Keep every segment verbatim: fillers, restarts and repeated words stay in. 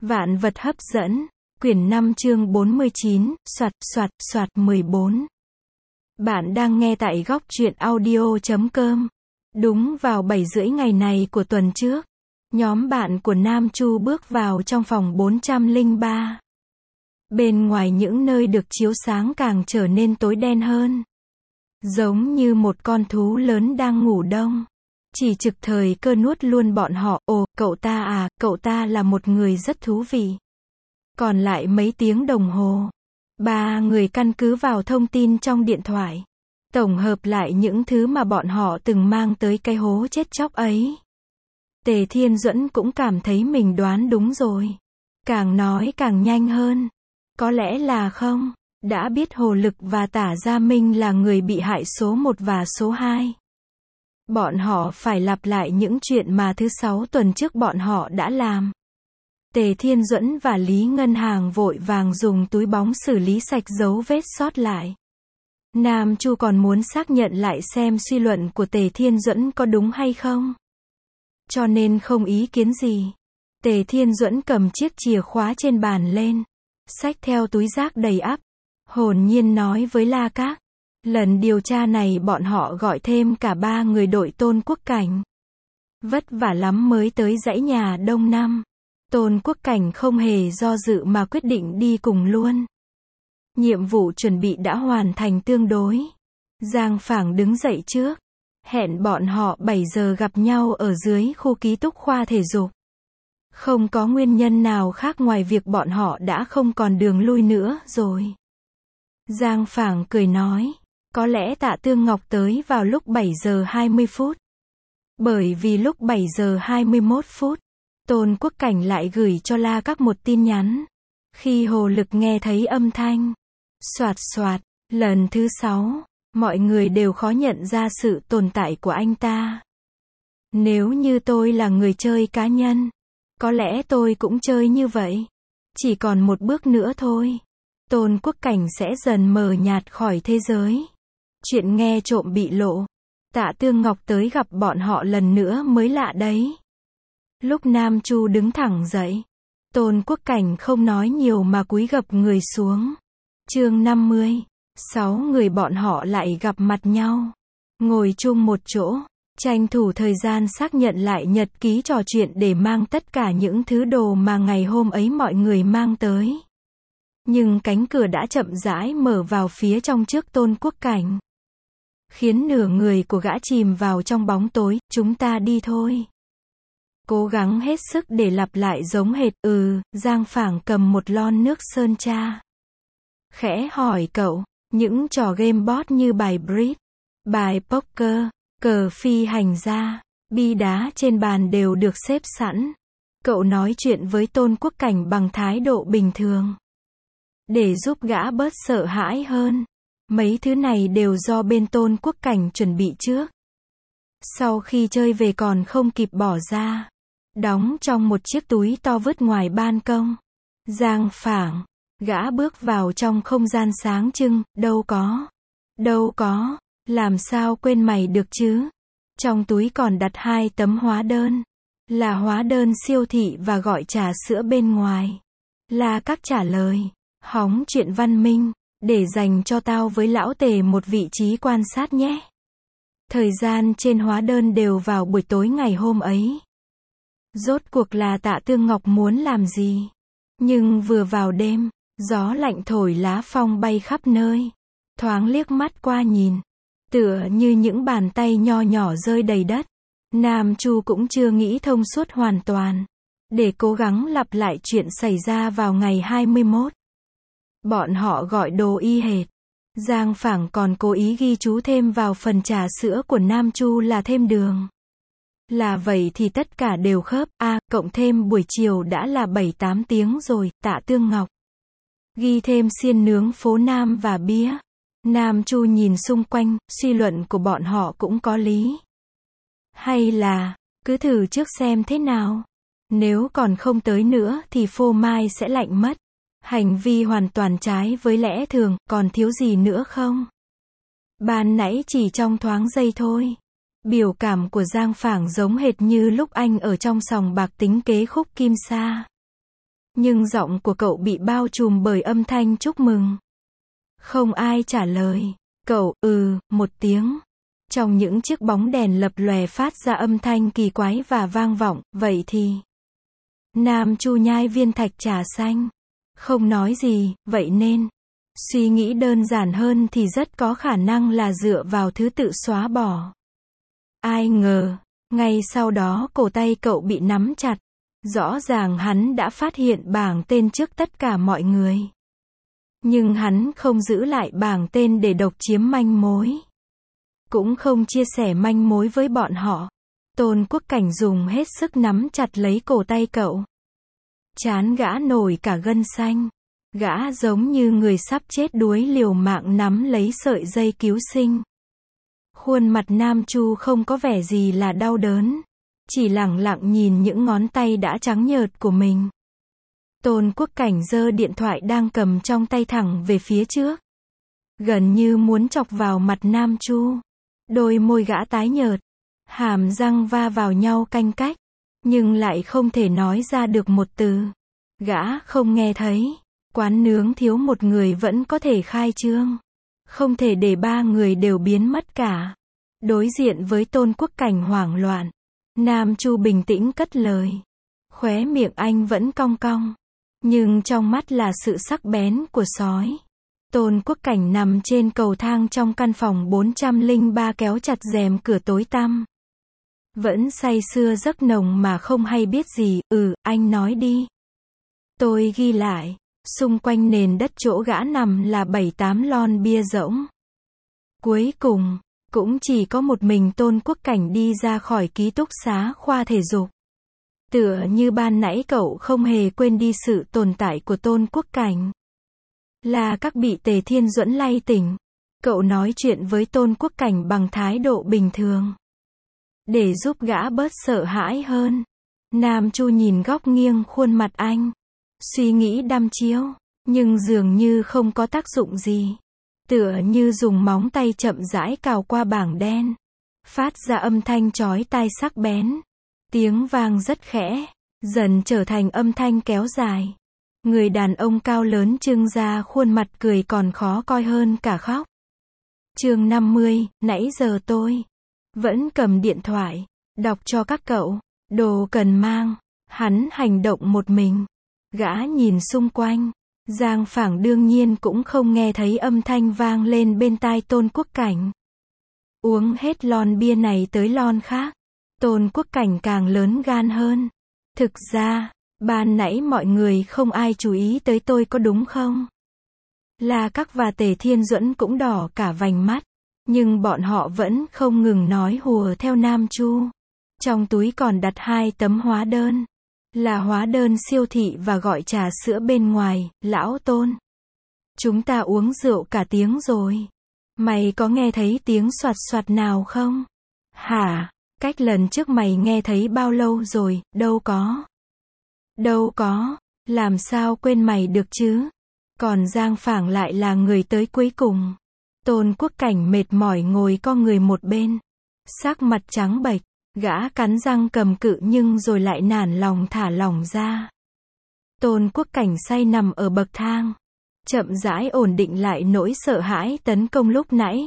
Vạn vật hấp dẫn, quyển năm chương bốn mươi chín, soạt, soạt, soạt mười bốn. Bạn đang nghe tại góc truyện audio chấm com. Đúng vào bảy rưỡi ngày này của tuần trước, nhóm bạn của Nam Chu bước vào trong phòng bốn trăm lẻ ba. Bên ngoài những nơi được chiếu sáng càng trở nên tối đen hơn. Giống như một con thú lớn đang ngủ đông. Chỉ trực thời cơ nuốt luôn bọn họ. Ồ, cậu ta à, cậu ta là một người rất thú vị. Còn lại mấy tiếng đồng hồ, ba người căn cứ vào thông tin trong điện thoại, tổng hợp lại những thứ mà bọn họ từng mang tới cái hố chết chóc ấy. Tề Thiên Duẫn cũng cảm thấy mình đoán đúng rồi. Càng nói càng nhanh hơn. Có lẽ là không, đã biết Hồ Lực và Tả Gia Minh là người bị hại số một và số hai. Bọn họ phải lặp lại những chuyện mà thứ sáu tuần trước bọn họ đã làm. Tề Thiên Duẫn và Lý Ngân Hàng vội vàng dùng túi bóng xử lý sạch dấu vết sót lại. Nam Chu còn muốn xác nhận lại xem suy luận của Tề Thiên Duẫn có đúng hay không. Cho nên không ý kiến gì. Tề Thiên Duẫn cầm chiếc chìa khóa trên bàn lên, xách theo túi rác đầy ắp, hồn nhiên nói với La Các. Lần điều tra này bọn họ gọi thêm cả ba người đội Tôn Quốc Cảnh. Vất vả lắm mới tới dãy nhà Đông Năm. Tôn Quốc Cảnh không hề do dự mà quyết định đi cùng luôn. Nhiệm vụ chuẩn bị đã hoàn thành tương đối. Giang Phảng đứng dậy trước, hẹn bọn họ bảy giờ gặp nhau ở dưới khu ký túc khoa thể dục. Không có nguyên nhân nào khác ngoài việc bọn họ đã không còn đường lui nữa rồi. Giang Phảng cười nói, có lẽ Tạ Tương Ngọc tới vào lúc bảy giờ hai mươi phút. Bởi vì lúc bảy giờ hai mươi mốt phút, Tôn Quốc Cảnh lại gửi cho La Các một tin nhắn. Khi Hồ Lực nghe thấy âm thanh soạt soạt lần thứ sáu, mọi người đều khó nhận ra sự tồn tại của anh ta. Nếu như tôi là người chơi cá nhân, có lẽ tôi cũng chơi như vậy. Chỉ còn một bước nữa thôi, Tôn Quốc Cảnh sẽ dần mờ nhạt khỏi thế giới. Chuyện nghe trộm bị lộ. Tạ Tương Ngọc tới gặp bọn họ lần nữa mới lạ đấy. Lúc Nam Chu đứng thẳng dậy, Tôn Quốc Cảnh không nói nhiều mà cúi gập người xuống. Chương năm mươi. Sáu người bọn họ lại gặp mặt nhau, ngồi chung một chỗ, tranh thủ thời gian xác nhận lại nhật ký trò chuyện để mang tất cả những thứ đồ mà ngày hôm ấy mọi người mang tới. Nhưng cánh cửa đã chậm rãi mở vào phía trong trước Tôn Quốc Cảnh, khiến nửa người của gã chìm vào trong bóng tối. Chúng ta đi thôi. Cố gắng hết sức để lặp lại giống hệt. Ừ, Giang Phảng cầm một lon nước sơn tra, khẽ hỏi cậu, những trò game board như bài bridge, bài poker, cờ phi hành gia, bi đá trên bàn đều được xếp sẵn. Cậu nói chuyện với Tôn Quốc Cảnh bằng thái độ bình thường, để giúp gã bớt sợ hãi hơn. Mấy thứ này đều do bên Tôn Quốc Cảnh chuẩn bị trước. Sau khi chơi về còn không kịp bỏ ra, đóng trong một chiếc túi to vứt ngoài ban công. Giang Phảng, gã bước vào trong không gian sáng trưng. Đâu có, đâu có, làm sao quên mày được chứ? Trong túi còn đặt hai tấm hóa đơn, là hóa đơn siêu thị và gọi trà sữa bên ngoài. La Các trả lời, hóng chuyện văn minh, để dành cho tao với lão Tề một vị trí quan sát nhé. Thời gian trên hóa đơn đều vào buổi tối ngày hôm ấy. Rốt cuộc là Tạ Tương Ngọc muốn làm gì? Nhưng vừa vào đêm, gió lạnh thổi lá phong bay khắp nơi. Thoáng liếc mắt qua nhìn, tựa như những bàn tay nho nhỏ rơi đầy đất. Nam Chu cũng chưa nghĩ thông suốt hoàn toàn, để cố gắng lặp lại chuyện xảy ra vào ngày hai mươi mốt. Bọn họ gọi đồ y hệt. Giang Phảng còn cố ý ghi chú thêm vào phần trà sữa của Nam Chu là thêm đường. Là vậy thì tất cả đều khớp. A, à, cộng thêm buổi chiều đã là bảy tám tiếng rồi. Tạ Tương Ngọc ghi thêm xiên nướng phố Nam và bia. Nam Chu nhìn xung quanh, suy luận của bọn họ cũng có lý. Hay là, cứ thử trước xem thế nào. Nếu còn không tới nữa thì phô mai sẽ lạnh mất. Hành vi hoàn toàn trái với lẽ thường, còn thiếu gì nữa không? Ban nãy chỉ trong thoáng giây thôi. Biểu cảm của Giang Phảng giống hệt như lúc anh ở trong sòng bạc tính kế Khúc Kim Sa. Nhưng giọng của cậu bị bao trùm bởi âm thanh chúc mừng. Không ai trả lời. Cậu, ừ, một tiếng. Trong những chiếc bóng đèn lập lòe phát ra âm thanh kỳ quái và vang vọng, vậy thì... Nam Chu nhai viên thạch trà xanh. Không nói gì, vậy nên... Suy nghĩ đơn giản hơn thì rất có khả năng là dựa vào thứ tự xóa bỏ. Ai ngờ, ngay sau đó cổ tay cậu bị nắm chặt. Rõ ràng hắn đã phát hiện bảng tên trước tất cả mọi người. Nhưng hắn không giữ lại bảng tên để độc chiếm manh mối. Cũng không chia sẻ manh mối với bọn họ. Tôn Quốc Cảnh dùng hết sức nắm chặt lấy cổ tay cậu. Trán gã nổi cả gân xanh. Gã giống như người sắp chết đuối liều mạng nắm lấy sợi dây cứu sinh. Khuôn mặt Nam Chu không có vẻ gì là đau đớn. Chỉ lẳng lặng nhìn những ngón tay đã trắng nhợt của mình. Tôn Quốc Cảnh giơ điện thoại đang cầm trong tay thẳng về phía trước. Gần như muốn chọc vào mặt Nam Chu. Đôi môi gã tái nhợt. Hàm răng va vào nhau canh cách. Nhưng lại không thể nói ra được một từ. Gã không nghe thấy. Quán nướng thiếu một người vẫn có thể khai trương. Không thể để ba người đều biến mất cả. Đối diện với Tôn Quốc Cảnh hoảng loạn. Nam Chu bình tĩnh cất lời. Khóe miệng anh vẫn cong cong. Nhưng trong mắt là sự sắc bén của sói. Tôn Quốc Cảnh nằm trên cầu thang trong căn phòng bốn trăm lẻ ba kéo chặt rèm cửa tối tăm. Vẫn say sưa giấc nồng mà không hay biết gì. Ừ, anh nói đi. Tôi ghi lại. Xung quanh nền đất chỗ gã nằm là bảy tám lon bia rỗng. Cuối cùng, cũng chỉ có một mình Tôn Quốc Cảnh đi ra khỏi ký túc xá khoa thể dục. Tựa như ban nãy cậu không hề quên đi sự tồn tại của Tôn Quốc Cảnh. Là các bị Tề Thiên Duẫn lay tỉnh. Cậu nói chuyện với Tôn Quốc Cảnh bằng thái độ bình thường. Để giúp gã bớt sợ hãi hơn. Nam Chu nhìn góc nghiêng khuôn mặt anh. Suy nghĩ đăm chiêu. Nhưng dường như không có tác dụng gì. Tựa như dùng móng tay chậm rãi cào qua bảng đen. Phát ra âm thanh chói tai sắc bén. Tiếng vang rất khẽ. Dần trở thành âm thanh kéo dài. Người đàn ông cao lớn trưng ra khuôn mặt cười còn khó coi hơn cả khóc. Chương năm mươi, nãy giờ tôi vẫn cầm điện thoại, đọc cho các cậu, đồ cần mang. Hắn hành động một mình. Gã nhìn xung quanh. Giang Phảng đương nhiên cũng không nghe thấy âm thanh vang lên bên tai Tôn Quốc Cảnh. Uống hết lon bia này tới lon khác. Tôn Quốc Cảnh càng lớn gan hơn. Thực ra, ban nãy mọi người không ai chú ý tới tôi có đúng không? La Các và Tề Thiên Duẫn cũng đỏ cả vành mắt. Nhưng bọn họ vẫn không ngừng nói hùa theo Nam Chu. Trong túi còn đặt hai tấm hóa đơn. Là hóa đơn siêu thị và gọi trà sữa bên ngoài. Lão Tôn, chúng ta uống rượu cả tiếng rồi. Mày có nghe thấy tiếng soạt soạt nào không? Hả? Cách lần trước mày nghe thấy bao lâu rồi? Đâu có. Đâu có. Làm sao quên mày được chứ? Còn Giang Phảng lại là người tới cuối cùng. Tôn Quốc Cảnh mệt mỏi ngồi co người một bên. Sắc mặt trắng bệch. Gã cắn răng cầm cự nhưng rồi lại nản lòng thả lỏng ra. Tôn Quốc Cảnh say nằm ở bậc thang. Chậm rãi ổn định lại nỗi sợ hãi tấn công lúc nãy.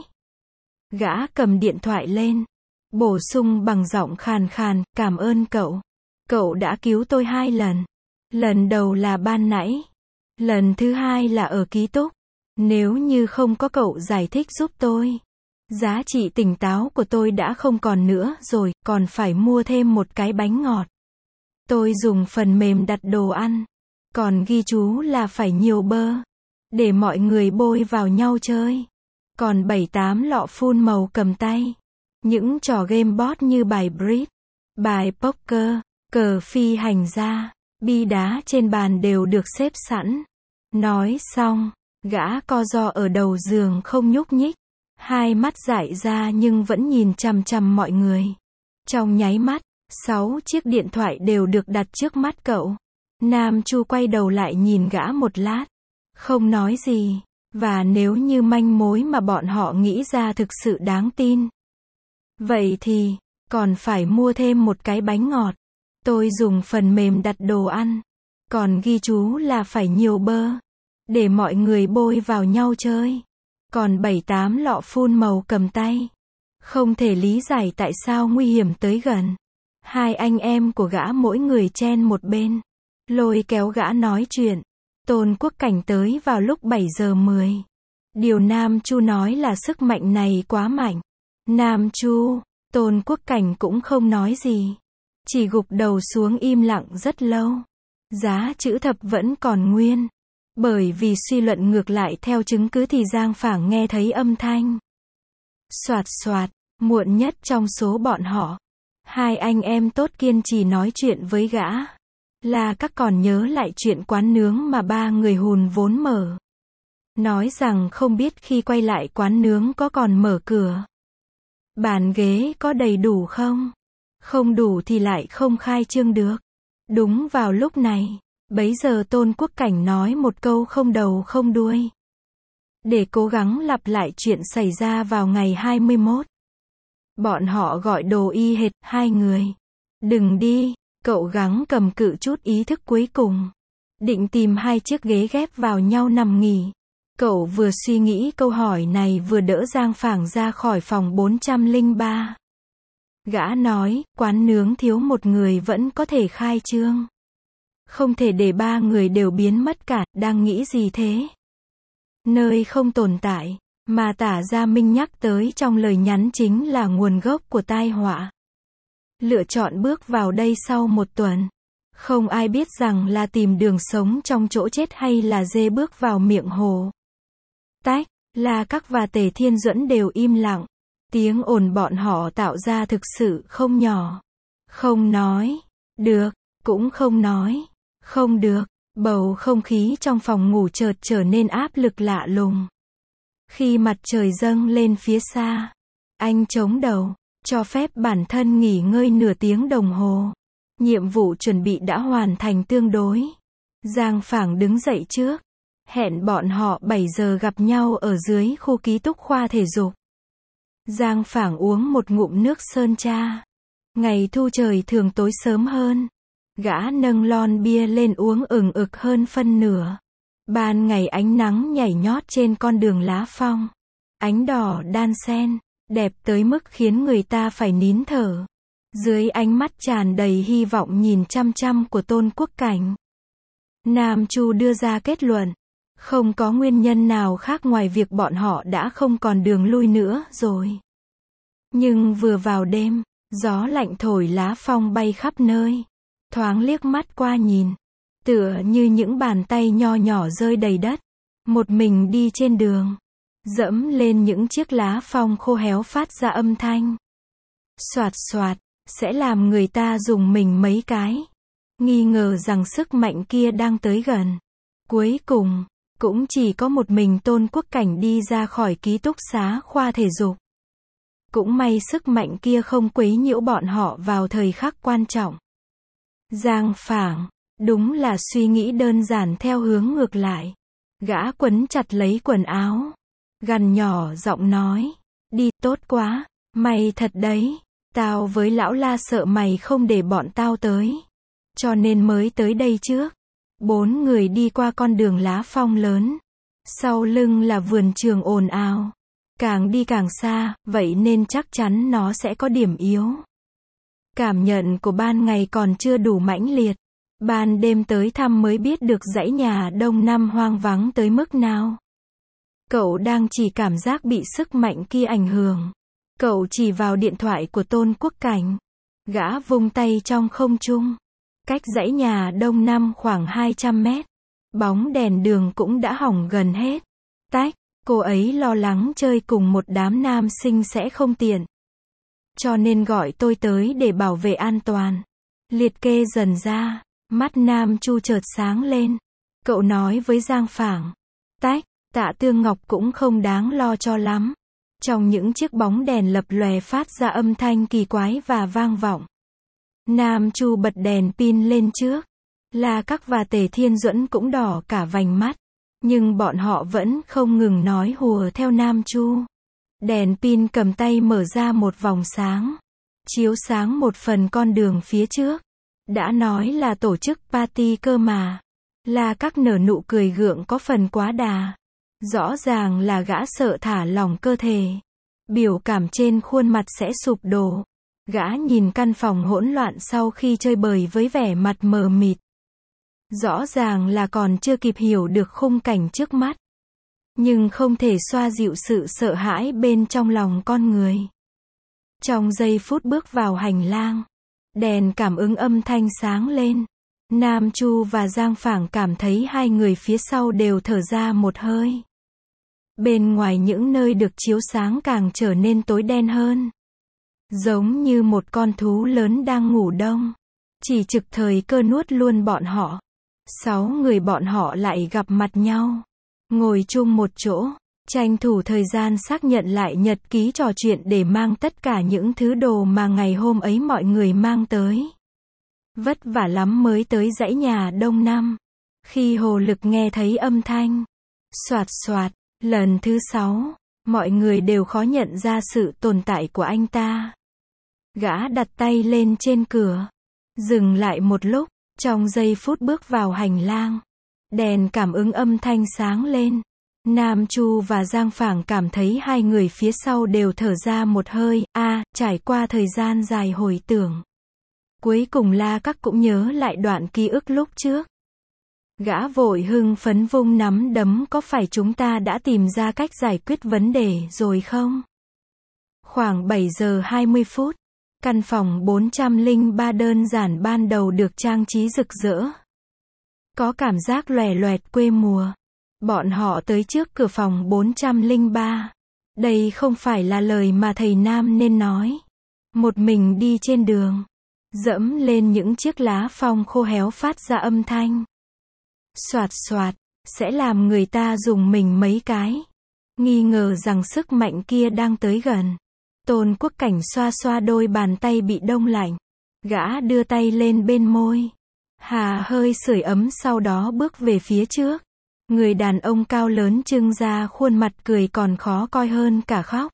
Gã cầm điện thoại lên. Bổ sung bằng giọng khàn khàn, cảm ơn cậu. Cậu đã cứu tôi hai lần. Lần đầu là ban nãy. Lần thứ hai là ở ký túc. Nếu như không có cậu giải thích giúp tôi, giá trị tỉnh táo của tôi đã không còn nữa rồi, còn phải mua thêm một cái bánh ngọt. Tôi dùng phần mềm đặt đồ ăn. Còn ghi chú là phải nhiều bơ. Để mọi người bôi vào nhau chơi. Còn bảy tám lọ phun màu cầm tay. Những trò game board như bài bridge, bài poker, cờ phi hành gia, bi đá trên bàn đều được xếp sẵn. Nói xong, gã co ro ở đầu giường không nhúc nhích. Hai mắt dại ra nhưng vẫn nhìn chằm chằm mọi người. Trong nháy mắt, sáu chiếc điện thoại đều được đặt trước mắt cậu. Nam Chu quay đầu lại nhìn gã một lát. Không nói gì. Và nếu như manh mối mà bọn họ nghĩ ra thực sự đáng tin, vậy thì, còn phải mua thêm một cái bánh ngọt. Tôi dùng phần mềm đặt đồ ăn. Còn ghi chú là phải nhiều bơ, để mọi người bôi vào nhau chơi. Còn bảy tám lọ phun màu cầm tay. Không thể lý giải tại sao nguy hiểm tới gần. Hai anh em của gã mỗi người chen một bên, lôi kéo gã nói chuyện. Tôn Quốc Cảnh tới vào lúc bảy giờ mười. Điều Nam Chu nói là sức mạnh này quá mạnh. Nam Chu, Tôn Quốc Cảnh cũng không nói gì. Chỉ gục đầu xuống im lặng rất lâu. Giá chữ thập vẫn còn nguyên. Bởi vì suy luận ngược lại theo chứng cứ thì Giang Phảng nghe thấy âm thanh. Soạt soạt, muộn nhất trong số bọn họ. Hai anh em tốt kiên trì nói chuyện với gã. Là các còn nhớ lại chuyện quán nướng mà ba người hùn vốn mở. Nói rằng không biết khi quay lại quán nướng có còn mở cửa. Bàn ghế có đầy đủ không? Không đủ thì lại không khai trương được. Đúng vào lúc này, bấy giờ Tôn Quốc Cảnh nói một câu không đầu không đuôi. Để cố gắng lặp lại chuyện xảy ra vào ngày hai mươi mốt. Bọn họ gọi đồ y hệt, hai người. Đừng đi, cậu gắng cầm cự chút ý thức cuối cùng. Định tìm hai chiếc ghế ghép vào nhau nằm nghỉ. Cậu vừa suy nghĩ câu hỏi này vừa đỡ Giang Phảng ra khỏi phòng bốn trăm lẻ ba. Gã nói, quán nướng thiếu một người vẫn có thể khai trương. Không thể để ba người đều biến mất cả, đang nghĩ gì thế? Nơi không tồn tại, mà Tả Gia Minh nhắc tới trong lời nhắn chính là nguồn gốc của tai họa. Lựa chọn bước vào đây sau một tuần. Không ai biết rằng là tìm đường sống trong chỗ chết hay là dê bước vào miệng hồ. Tách, là các và Tề Thiên Duẫn đều im lặng. Tiếng ồn bọn họ tạo ra thực sự không nhỏ. Không nói, được, cũng không nói, không được. Bầu không khí trong phòng ngủ chợt trở nên áp lực lạ lùng. Khi mặt trời dâng lên phía xa, anh chống đầu, cho phép bản thân nghỉ ngơi nửa tiếng đồng hồ. Nhiệm vụ chuẩn bị đã hoàn thành tương đối. Giang Phảng đứng dậy trước, hẹn bọn họ bảy giờ gặp nhau ở dưới khu ký túc khoa thể dục. Giang Phảng uống một ngụm nước sơn tra. Ngày thu trời thường tối sớm hơn. Gã nâng lon bia lên uống ừng ực hơn phân nửa. Ban ngày ánh nắng nhảy nhót trên con đường lá phong. Ánh đỏ đan xen, đẹp tới mức khiến người ta phải nín thở. Dưới ánh mắt tràn đầy hy vọng nhìn chăm chăm của Tôn Quốc Cảnh, Nam Chu đưa ra kết luận. Không có nguyên nhân nào khác ngoài việc bọn họ đã không còn đường lui nữa rồi. Nhưng vừa vào đêm, gió lạnh thổi lá phong bay khắp nơi. Thoáng liếc mắt qua nhìn, tựa như những bàn tay nho nhỏ rơi đầy đất. Một mình đi trên đường, dẫm lên những chiếc lá phong khô héo phát ra âm thanh soạt soạt, sẽ làm người ta dùng mình mấy cái. Nghi ngờ rằng sức mạnh kia đang tới gần. Cuối cùng, cũng chỉ có một mình Tôn Quốc Cảnh đi ra khỏi ký túc xá khoa thể dục. Cũng may sức mạnh kia không quấy nhiễu bọn họ vào thời khắc quan trọng. Giang Phảng, đúng là suy nghĩ đơn giản theo hướng ngược lại. Gã quấn chặt lấy quần áo, gằn nhỏ giọng nói, đi, tốt quá, mày thật đấy, tao với lão La sợ mày không để bọn tao tới. Cho nên mới tới đây trước. Bốn người đi qua con đường lá phong lớn. Sau lưng là vườn trường ồn ào. Càng đi càng xa, vậy nên chắc chắn nó sẽ có điểm yếu. Cảm nhận của ban ngày còn chưa đủ mãnh liệt. Ban đêm tới thăm mới biết được dãy nhà Đông Năm hoang vắng tới mức nào. Cậu đang chỉ cảm giác bị sức mạnh kia ảnh hưởng. Cậu chỉ vào điện thoại của Tôn Quốc Cảnh. Gã vung tay trong không trung. Cách dãy nhà Đông Năm khoảng hai trăm mét. Bóng đèn đường cũng đã hỏng gần hết. Tách, cô ấy lo lắng chơi cùng một đám nam sinh sẽ không tiện. Cho nên gọi tôi tới để bảo vệ an toàn. Liệt kê dần ra, mắt Nam Chu chợt sáng lên. Cậu nói với Giang Phảng, tách, Tạ Tương Ngọc cũng không đáng lo cho lắm. Trong những chiếc bóng đèn lập lòe phát ra âm thanh kỳ quái và vang vọng. Nam Chu bật đèn pin lên trước. La Các và Tề Thiên Duẫn cũng đỏ cả vành mắt. Nhưng bọn họ vẫn không ngừng nói hùa theo Nam Chu. Đèn pin cầm tay mở ra một vòng sáng. Chiếu sáng một phần con đường phía trước. Đã nói là tổ chức party cơ mà. La Các nở nụ cười gượng có phần quá đà. Rõ ràng là gã sợ thả lỏng cơ thể. Biểu cảm trên khuôn mặt sẽ sụp đổ. Gã nhìn căn phòng hỗn loạn sau khi chơi bời với vẻ mặt mờ mịt. Rõ ràng là còn chưa kịp hiểu được khung cảnh trước mắt. Nhưng không thể xoa dịu sự sợ hãi bên trong lòng con người. Trong giây phút bước vào hành lang, đèn cảm ứng âm thanh sáng lên. Nam Chu và Giang Phảng cảm thấy hai người phía sau đều thở ra một hơi. Bên ngoài những nơi được chiếu sáng càng trở nên tối đen hơn. Giống như một con thú lớn đang ngủ đông. Chỉ trực thời cơ nuốt luôn bọn họ. Sáu người bọn họ lại gặp mặt nhau. Ngồi chung một chỗ. Tranh thủ thời gian xác nhận lại nhật ký trò chuyện để mang tất cả những thứ đồ mà ngày hôm ấy mọi người mang tới. Vất vả lắm mới tới dãy nhà Đông Năm. Khi Hồ Lực nghe thấy âm thanh xoạt xoạt, lần thứ sáu, mọi người đều khó nhận ra sự tồn tại của anh ta. Gã đặt tay lên trên cửa. Dừng lại một lúc, trong giây phút bước vào hành lang. Đèn cảm ứng âm thanh sáng lên. Nam Chu và Giang Phảng cảm thấy hai người phía sau đều thở ra một hơi. A, à, trải qua thời gian dài hồi tưởng. Cuối cùng La Các cũng nhớ lại đoạn ký ức lúc trước. Gã vội hưng phấn vung nắm đấm, có phải chúng ta đã tìm ra cách giải quyết vấn đề rồi không? Khoảng bảy giờ hai mươi phút, căn phòng bốn trăm lẻ ba đơn giản ban đầu được trang trí rực rỡ. Có cảm giác lòe loẹt quê mùa. Bọn họ tới trước cửa phòng bốn trăm lẻ ba. Đây không phải là lời mà thầy Nam nên nói. Một mình đi trên đường, dẫm lên những chiếc lá phong khô héo phát ra âm thanh xoạt xoạt, sẽ làm người ta dùng mình mấy cái. Nghi ngờ rằng sức mạnh kia đang tới gần. Tôn Quốc Cảnh xoa xoa đôi bàn tay bị đông lạnh. Gã đưa tay lên bên môi. Hà hơi sưởi ấm, sau đó bước về phía trước. Người đàn ông cao lớn trưng ra khuôn mặt cười còn khó coi hơn cả khóc.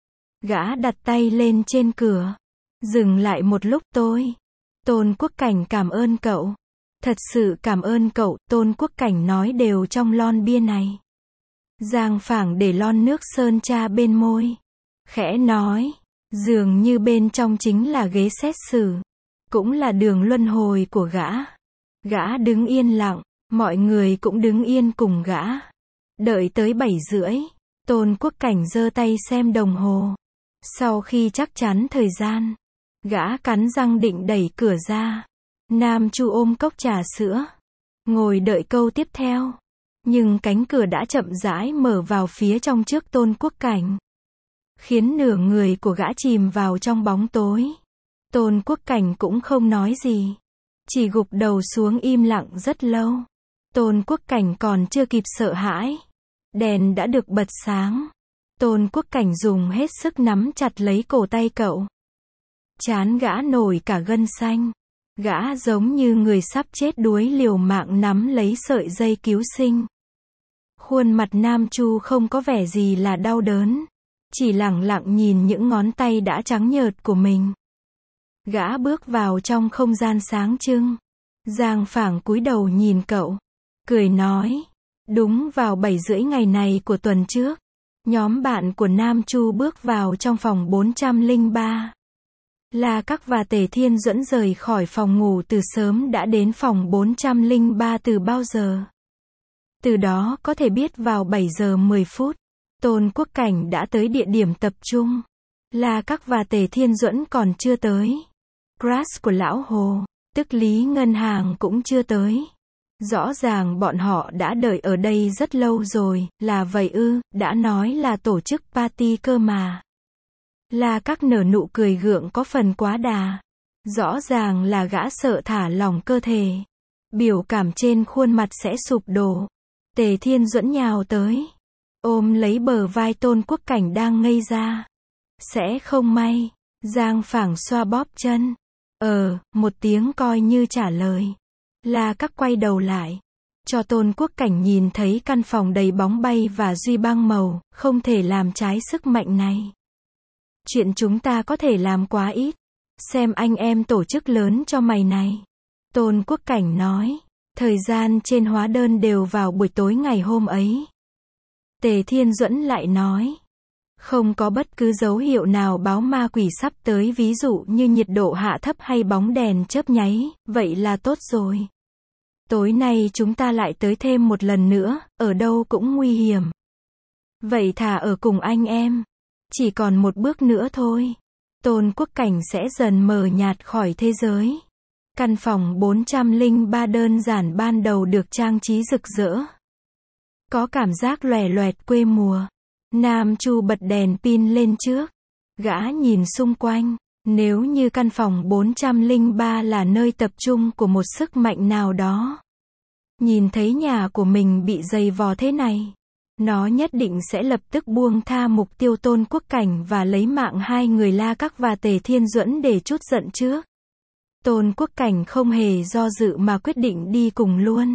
Gã đặt tay lên trên cửa. Dừng lại một lúc. Tôi. Tôn Quốc Cảnh cảm ơn cậu. Thật sự cảm ơn cậu, Tôn Quốc Cảnh nói đều trong lon bia này. Giang Phảng để lon nước sơn tra bên môi. Khẽ nói. Dường như bên trong chính là ghế xét xử. Cũng là đường luân hồi của gã. Gã đứng yên lặng. Mọi người cũng đứng yên cùng gã. Đợi tới bảy rưỡi. Tôn Quốc Cảnh giơ tay xem đồng hồ. Sau khi chắc chắn thời gian, gã cắn răng định đẩy cửa ra. Nam Chu ôm cốc trà sữa. Ngồi đợi câu tiếp theo. Nhưng cánh cửa đã chậm rãi mở vào phía trong trước Tôn Quốc Cảnh. Khiến nửa người của gã chìm vào trong bóng tối. Tôn Quốc Cảnh cũng không nói gì. Chỉ gục đầu xuống im lặng rất lâu. Tôn Quốc Cảnh còn chưa kịp sợ hãi. Đèn đã được bật sáng. Tôn Quốc Cảnh dùng hết sức nắm chặt lấy cổ tay cậu. Trán gã nổi cả gân xanh. Gã giống như người sắp chết đuối liều mạng nắm lấy sợi dây cứu sinh. Khuôn mặt Nam Chu không có vẻ gì là đau đớn. Chỉ lẳng lặng nhìn những ngón tay đã trắng nhợt của mình. Gã bước vào trong không gian sáng trưng. Giang Phảng cúi đầu nhìn cậu. Cười nói. Đúng vào bảy rưỡi ngày này của tuần trước. Nhóm bạn của Nam Chu bước vào trong phòng bốn trăm lẻ ba. La Các và Tề Thiên Duẫn rời khỏi phòng ngủ từ sớm đã đến phòng bốn trăm lẻ ba từ bao giờ. Từ đó có thể biết vào bảy giờ mười phút, Tôn Quốc Cảnh đã tới địa điểm tập trung. La Các và Tề Thiên Duẫn còn chưa tới. Crush của lão Hồ, tức Lý Ngân Hàng cũng chưa tới. Rõ ràng bọn họ đã đợi ở đây rất lâu rồi, là vậy ư, đã nói là tổ chức party cơ mà. La Các nở nụ cười gượng có phần quá đà. Rõ ràng là gã sợ thả lỏng cơ thể. Biểu cảm trên khuôn mặt sẽ sụp đổ. Tề Thiên Duẫn nhào tới. Ôm lấy bờ vai Tôn Quốc Cảnh đang ngây ra. Sẽ không may. Giang Phảng xoa bóp chân. Ờ, một tiếng coi như trả lời. La Các quay đầu lại. Cho Tôn Quốc Cảnh nhìn thấy căn phòng đầy bóng bay và duy băng màu, không thể làm trái sức mạnh này. Chuyện chúng ta có thể làm quá ít. Xem anh em tổ chức lớn cho mày này. Tôn Quốc Cảnh nói. Thời gian trên hóa đơn đều vào buổi tối ngày hôm ấy. Tề Thiên Duẫn lại nói. Không có bất cứ dấu hiệu nào báo ma quỷ sắp tới, ví dụ như nhiệt độ hạ thấp hay bóng đèn chớp nháy, vậy là tốt rồi. Tối nay chúng ta lại tới thêm một lần nữa, ở đâu cũng nguy hiểm. Vậy thà ở cùng anh em. Chỉ còn một bước nữa thôi. Tôn Quốc Cảnh sẽ dần mờ nhạt khỏi thế giới. Căn phòng bốn trăm lẻ ba đơn giản ban đầu được trang trí rực rỡ. Có cảm giác lòe loẹt quê mùa. Nam Chu bật đèn pin lên trước. Gã nhìn xung quanh. Nếu như căn phòng bốn trăm lẻ ba là nơi tập trung của một sức mạnh nào đó. Nhìn thấy nhà của mình bị dày vò thế này. Nó nhất định sẽ lập tức buông tha mục tiêu Tôn Quốc Cảnh và lấy mạng hai người La Các và Tề Thiên Duẫn để trút giận trước. Tôn Quốc Cảnh không hề do dự mà quyết định đi cùng luôn.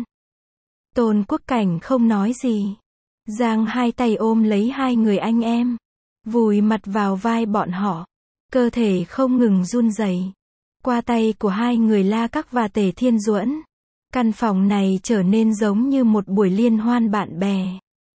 Tôn Quốc Cảnh không nói gì. Giang hai tay ôm lấy hai người anh em. Vùi mặt vào vai bọn họ. Cơ thể không ngừng run rẩy. Qua tay của hai người La Các và Tề Thiên Duẫn. Căn phòng này trở nên giống như một buổi liên hoan bạn bè.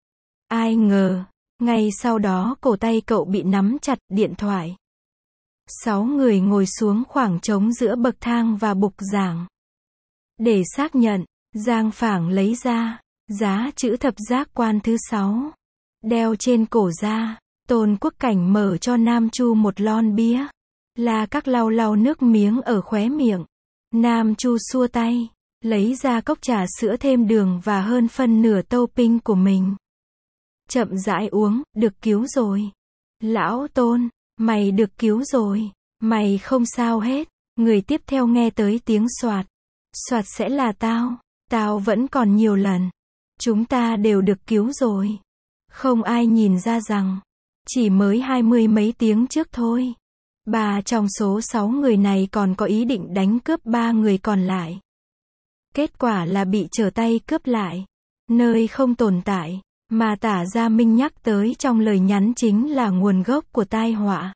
Ai ngờ, ngay sau đó cổ tay cậu bị nắm chặt, điện thoại. Sáu người ngồi xuống khoảng trống giữa bậc thang và bục giảng. Để xác nhận, Giang Phảng lấy ra giá chữ thập giác quan thứ sáu. Đeo trên cổ ra. Tôn Quốc Cảnh mở cho Nam Chu một lon bia. La Các lau lau nước miếng ở khóe miệng. Nam Chu xua tay. Lấy ra cốc trà sữa thêm đường và hơn phân nửa topping của mình. Chậm rãi uống, được cứu rồi. Lão Tôn, mày được cứu rồi. Mày không sao hết. Người tiếp theo nghe tới tiếng soạt. Soạt sẽ là tao. Tao vẫn còn nhiều lần. Chúng ta đều được cứu rồi. Không ai nhìn ra rằng. Chỉ mới hai mươi mấy tiếng trước thôi. Ba trong số sáu người này còn có ý định đánh cướp ba người còn lại. Kết quả là bị trở tay cướp lại. Nơi không tồn tại. Mà Tả Gia Minh nhắc tới trong lời nhắn chính là nguồn gốc của tai họa.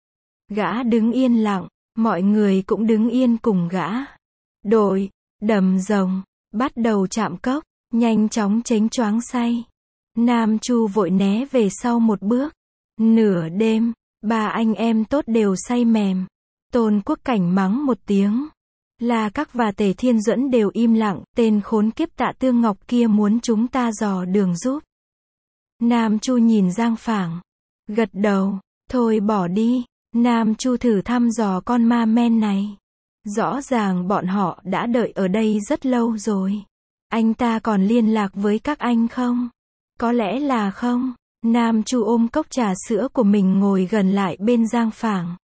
Gã đứng yên lặng, mọi người cũng đứng yên cùng gã. Đội, đầm rồng, bắt đầu chạm cốc, nhanh chóng chánh choáng say. Nam Chu vội né về sau một bước. Nửa đêm, ba anh em tốt đều say mềm. Tôn Quốc Cảnh mắng một tiếng. La Các và Tề Thiên Duẫn đều im lặng, tên khốn kiếp Tạ Tương Ngọc kia muốn chúng ta dò đường giúp. Nam Chu nhìn Giang Phảng. Gật đầu, thôi bỏ đi. Nam Chu thử thăm dò con ma men này. Rõ ràng bọn họ đã đợi ở đây rất lâu rồi. Anh ta còn liên lạc với các anh không? Có lẽ là không. Nam Chu ôm cốc trà sữa của mình ngồi gần lại bên Giang Phảng.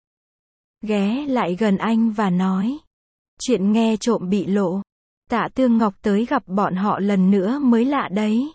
Ghé lại gần anh và nói. Chuyện nghe trộm bị lộ. Tạ Tương Ngọc tới gặp bọn họ lần nữa mới lạ đấy.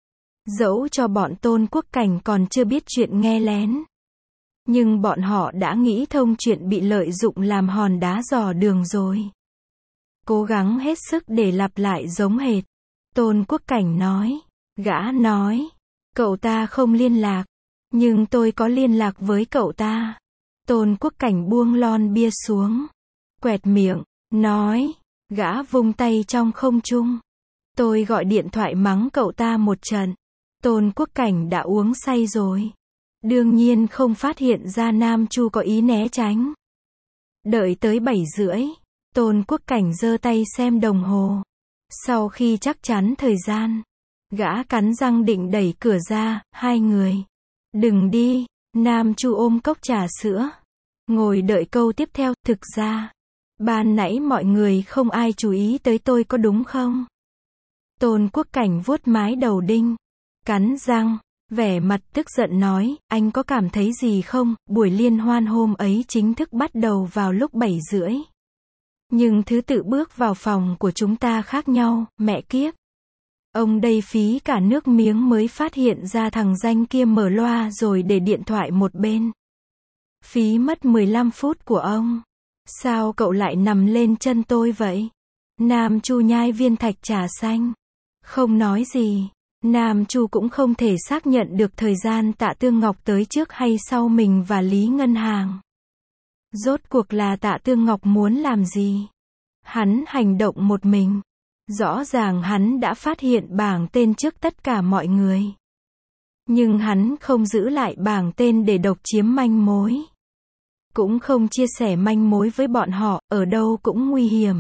Dẫu cho bọn Tôn Quốc Cảnh còn chưa biết chuyện nghe lén. Nhưng bọn họ đã nghĩ thông chuyện bị lợi dụng làm hòn đá dò đường rồi. Cố gắng hết sức để lặp lại giống hệt. Tôn Quốc Cảnh nói. Gã nói. Cậu ta không liên lạc. Nhưng tôi có liên lạc với cậu ta. Tôn Quốc Cảnh buông lon bia xuống. Quẹt miệng. Nói. Gã vung tay trong không trung. Tôi gọi điện thoại mắng cậu ta một trận. Tôn Quốc Cảnh đã uống say rồi. Đương nhiên không phát hiện ra Nam Chu có ý né tránh. Đợi tới bảy rưỡi. Tôn Quốc Cảnh giơ tay xem đồng hồ. Sau khi chắc chắn thời gian. Gã cắn răng định đẩy cửa ra. Hai người. Đừng đi. Nam Chu ôm cốc trà sữa. Ngồi đợi câu tiếp theo. Thực ra. Ban nãy mọi người không ai chú ý tới tôi có đúng không? Tôn Quốc Cảnh vuốt mái đầu đinh. Cắn răng. Vẻ mặt tức giận nói. Anh có cảm thấy gì không? Buổi liên hoan hôm ấy chính thức bắt đầu vào lúc bảy rưỡi. Nhưng thứ tự bước vào phòng của chúng ta khác nhau. Mẹ kiếp. Ông đây phí cả nước miếng mới phát hiện ra thằng danh kia mở loa rồi để điện thoại một bên. Phí mất mười lăm phút của ông. Sao cậu lại nằm lên chân tôi vậy? Nam Chu nhai viên thạch trà xanh. Không nói gì. Nam Chu cũng không thể xác nhận được thời gian Tạ Tương Ngọc tới trước hay sau mình và Lý Ngân Hàng. Rốt cuộc là Tạ Tương Ngọc muốn làm gì? Hắn hành động một mình. Rõ ràng hắn đã phát hiện bảng tên trước tất cả mọi người. Nhưng hắn không giữ lại bảng tên để độc chiếm manh mối. Cũng không chia sẻ manh mối với bọn họ, ở đâu cũng nguy hiểm.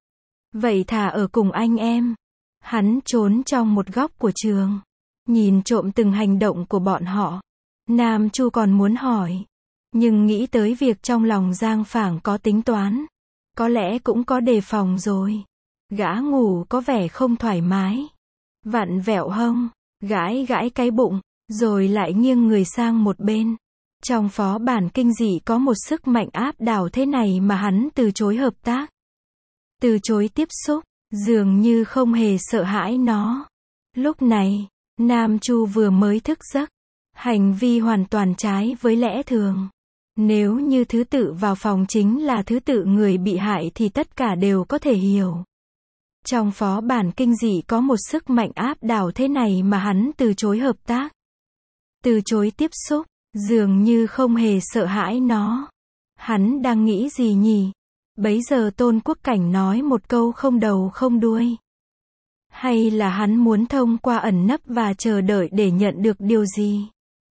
Vậy thà ở cùng anh em. Hắn trốn trong một góc của trường. Nhìn trộm từng hành động của bọn họ. Nam Chu còn muốn hỏi. Nhưng nghĩ tới việc trong lòng Giang Phảng có tính toán. Có lẽ cũng có đề phòng rồi. Gã ngủ có vẻ không thoải mái. Vặn vẹo hông, gãi gãi cái bụng, rồi lại nghiêng người sang một bên. Trong phó bản kinh dị có một sức mạnh áp đảo thế này mà hắn từ chối hợp tác. Từ chối tiếp xúc, dường như không hề sợ hãi nó. Lúc này, Nam Chu vừa mới thức giấc. Hành vi hoàn toàn trái với lẽ thường. Nếu như thứ tự vào phòng chính là thứ tự người bị hại thì tất cả đều có thể hiểu. Trong phó bản kinh dị có một sức mạnh áp đảo thế này mà hắn từ chối hợp tác. Từ chối tiếp xúc, dường như không hề sợ hãi nó. Hắn đang nghĩ gì nhỉ? Bấy giờ Tôn Quốc Cảnh nói một câu không đầu không đuôi. Hay là hắn muốn thông qua ẩn nấp và chờ đợi để nhận được điều gì?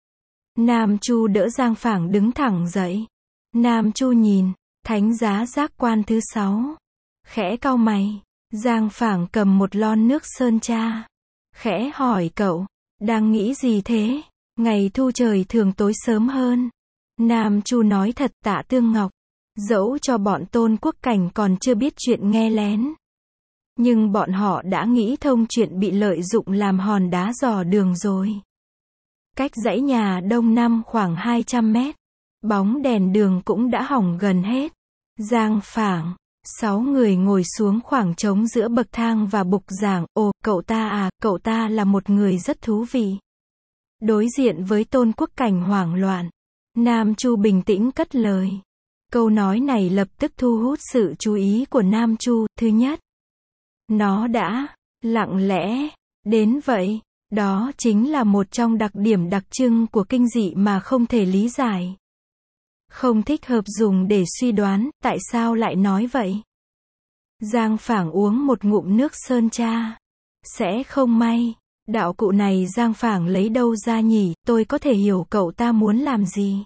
Nam Chu đỡ Giang Phảng đứng thẳng dậy. Nam Chu nhìn, thánh giá giác quan thứ sáu. Khẽ cau mày. Giang Phảng cầm một lon nước sơn tra. Khẽ hỏi cậu, đang nghĩ gì thế? Ngày thu trời thường tối sớm hơn. Nam Chu nói thật Tạ Tương Ngọc. Dẫu cho bọn Tôn Quốc Cảnh còn chưa biết chuyện nghe lén. Nhưng bọn họ đã nghĩ thông chuyện bị lợi dụng làm hòn đá dò đường rồi. Cách dãy nhà Đông Nam khoảng hai trăm mét. Bóng đèn đường cũng đã hỏng gần hết. Giang Phảng. Sáu người ngồi xuống khoảng trống giữa bậc thang và bục giảng. Ồ, cậu ta à, cậu ta là một người rất thú vị. Đối diện với Tôn Quốc Cảnh hoảng loạn. Nam Chu bình tĩnh cất lời. Câu nói này lập tức thu hút sự chú ý của Nam Chu. Thứ nhất, nó đã lặng lẽ đến vậy. Đó chính là một trong đặc điểm đặc trưng của kinh dị mà không thể lý giải. Không thích hợp dùng để suy đoán, tại sao lại nói vậy? Giang Phảng uống một ngụm nước sơn tra. Sẽ không may. Đạo cụ này Giang Phảng lấy đâu ra nhỉ, tôi có thể hiểu cậu ta muốn làm gì.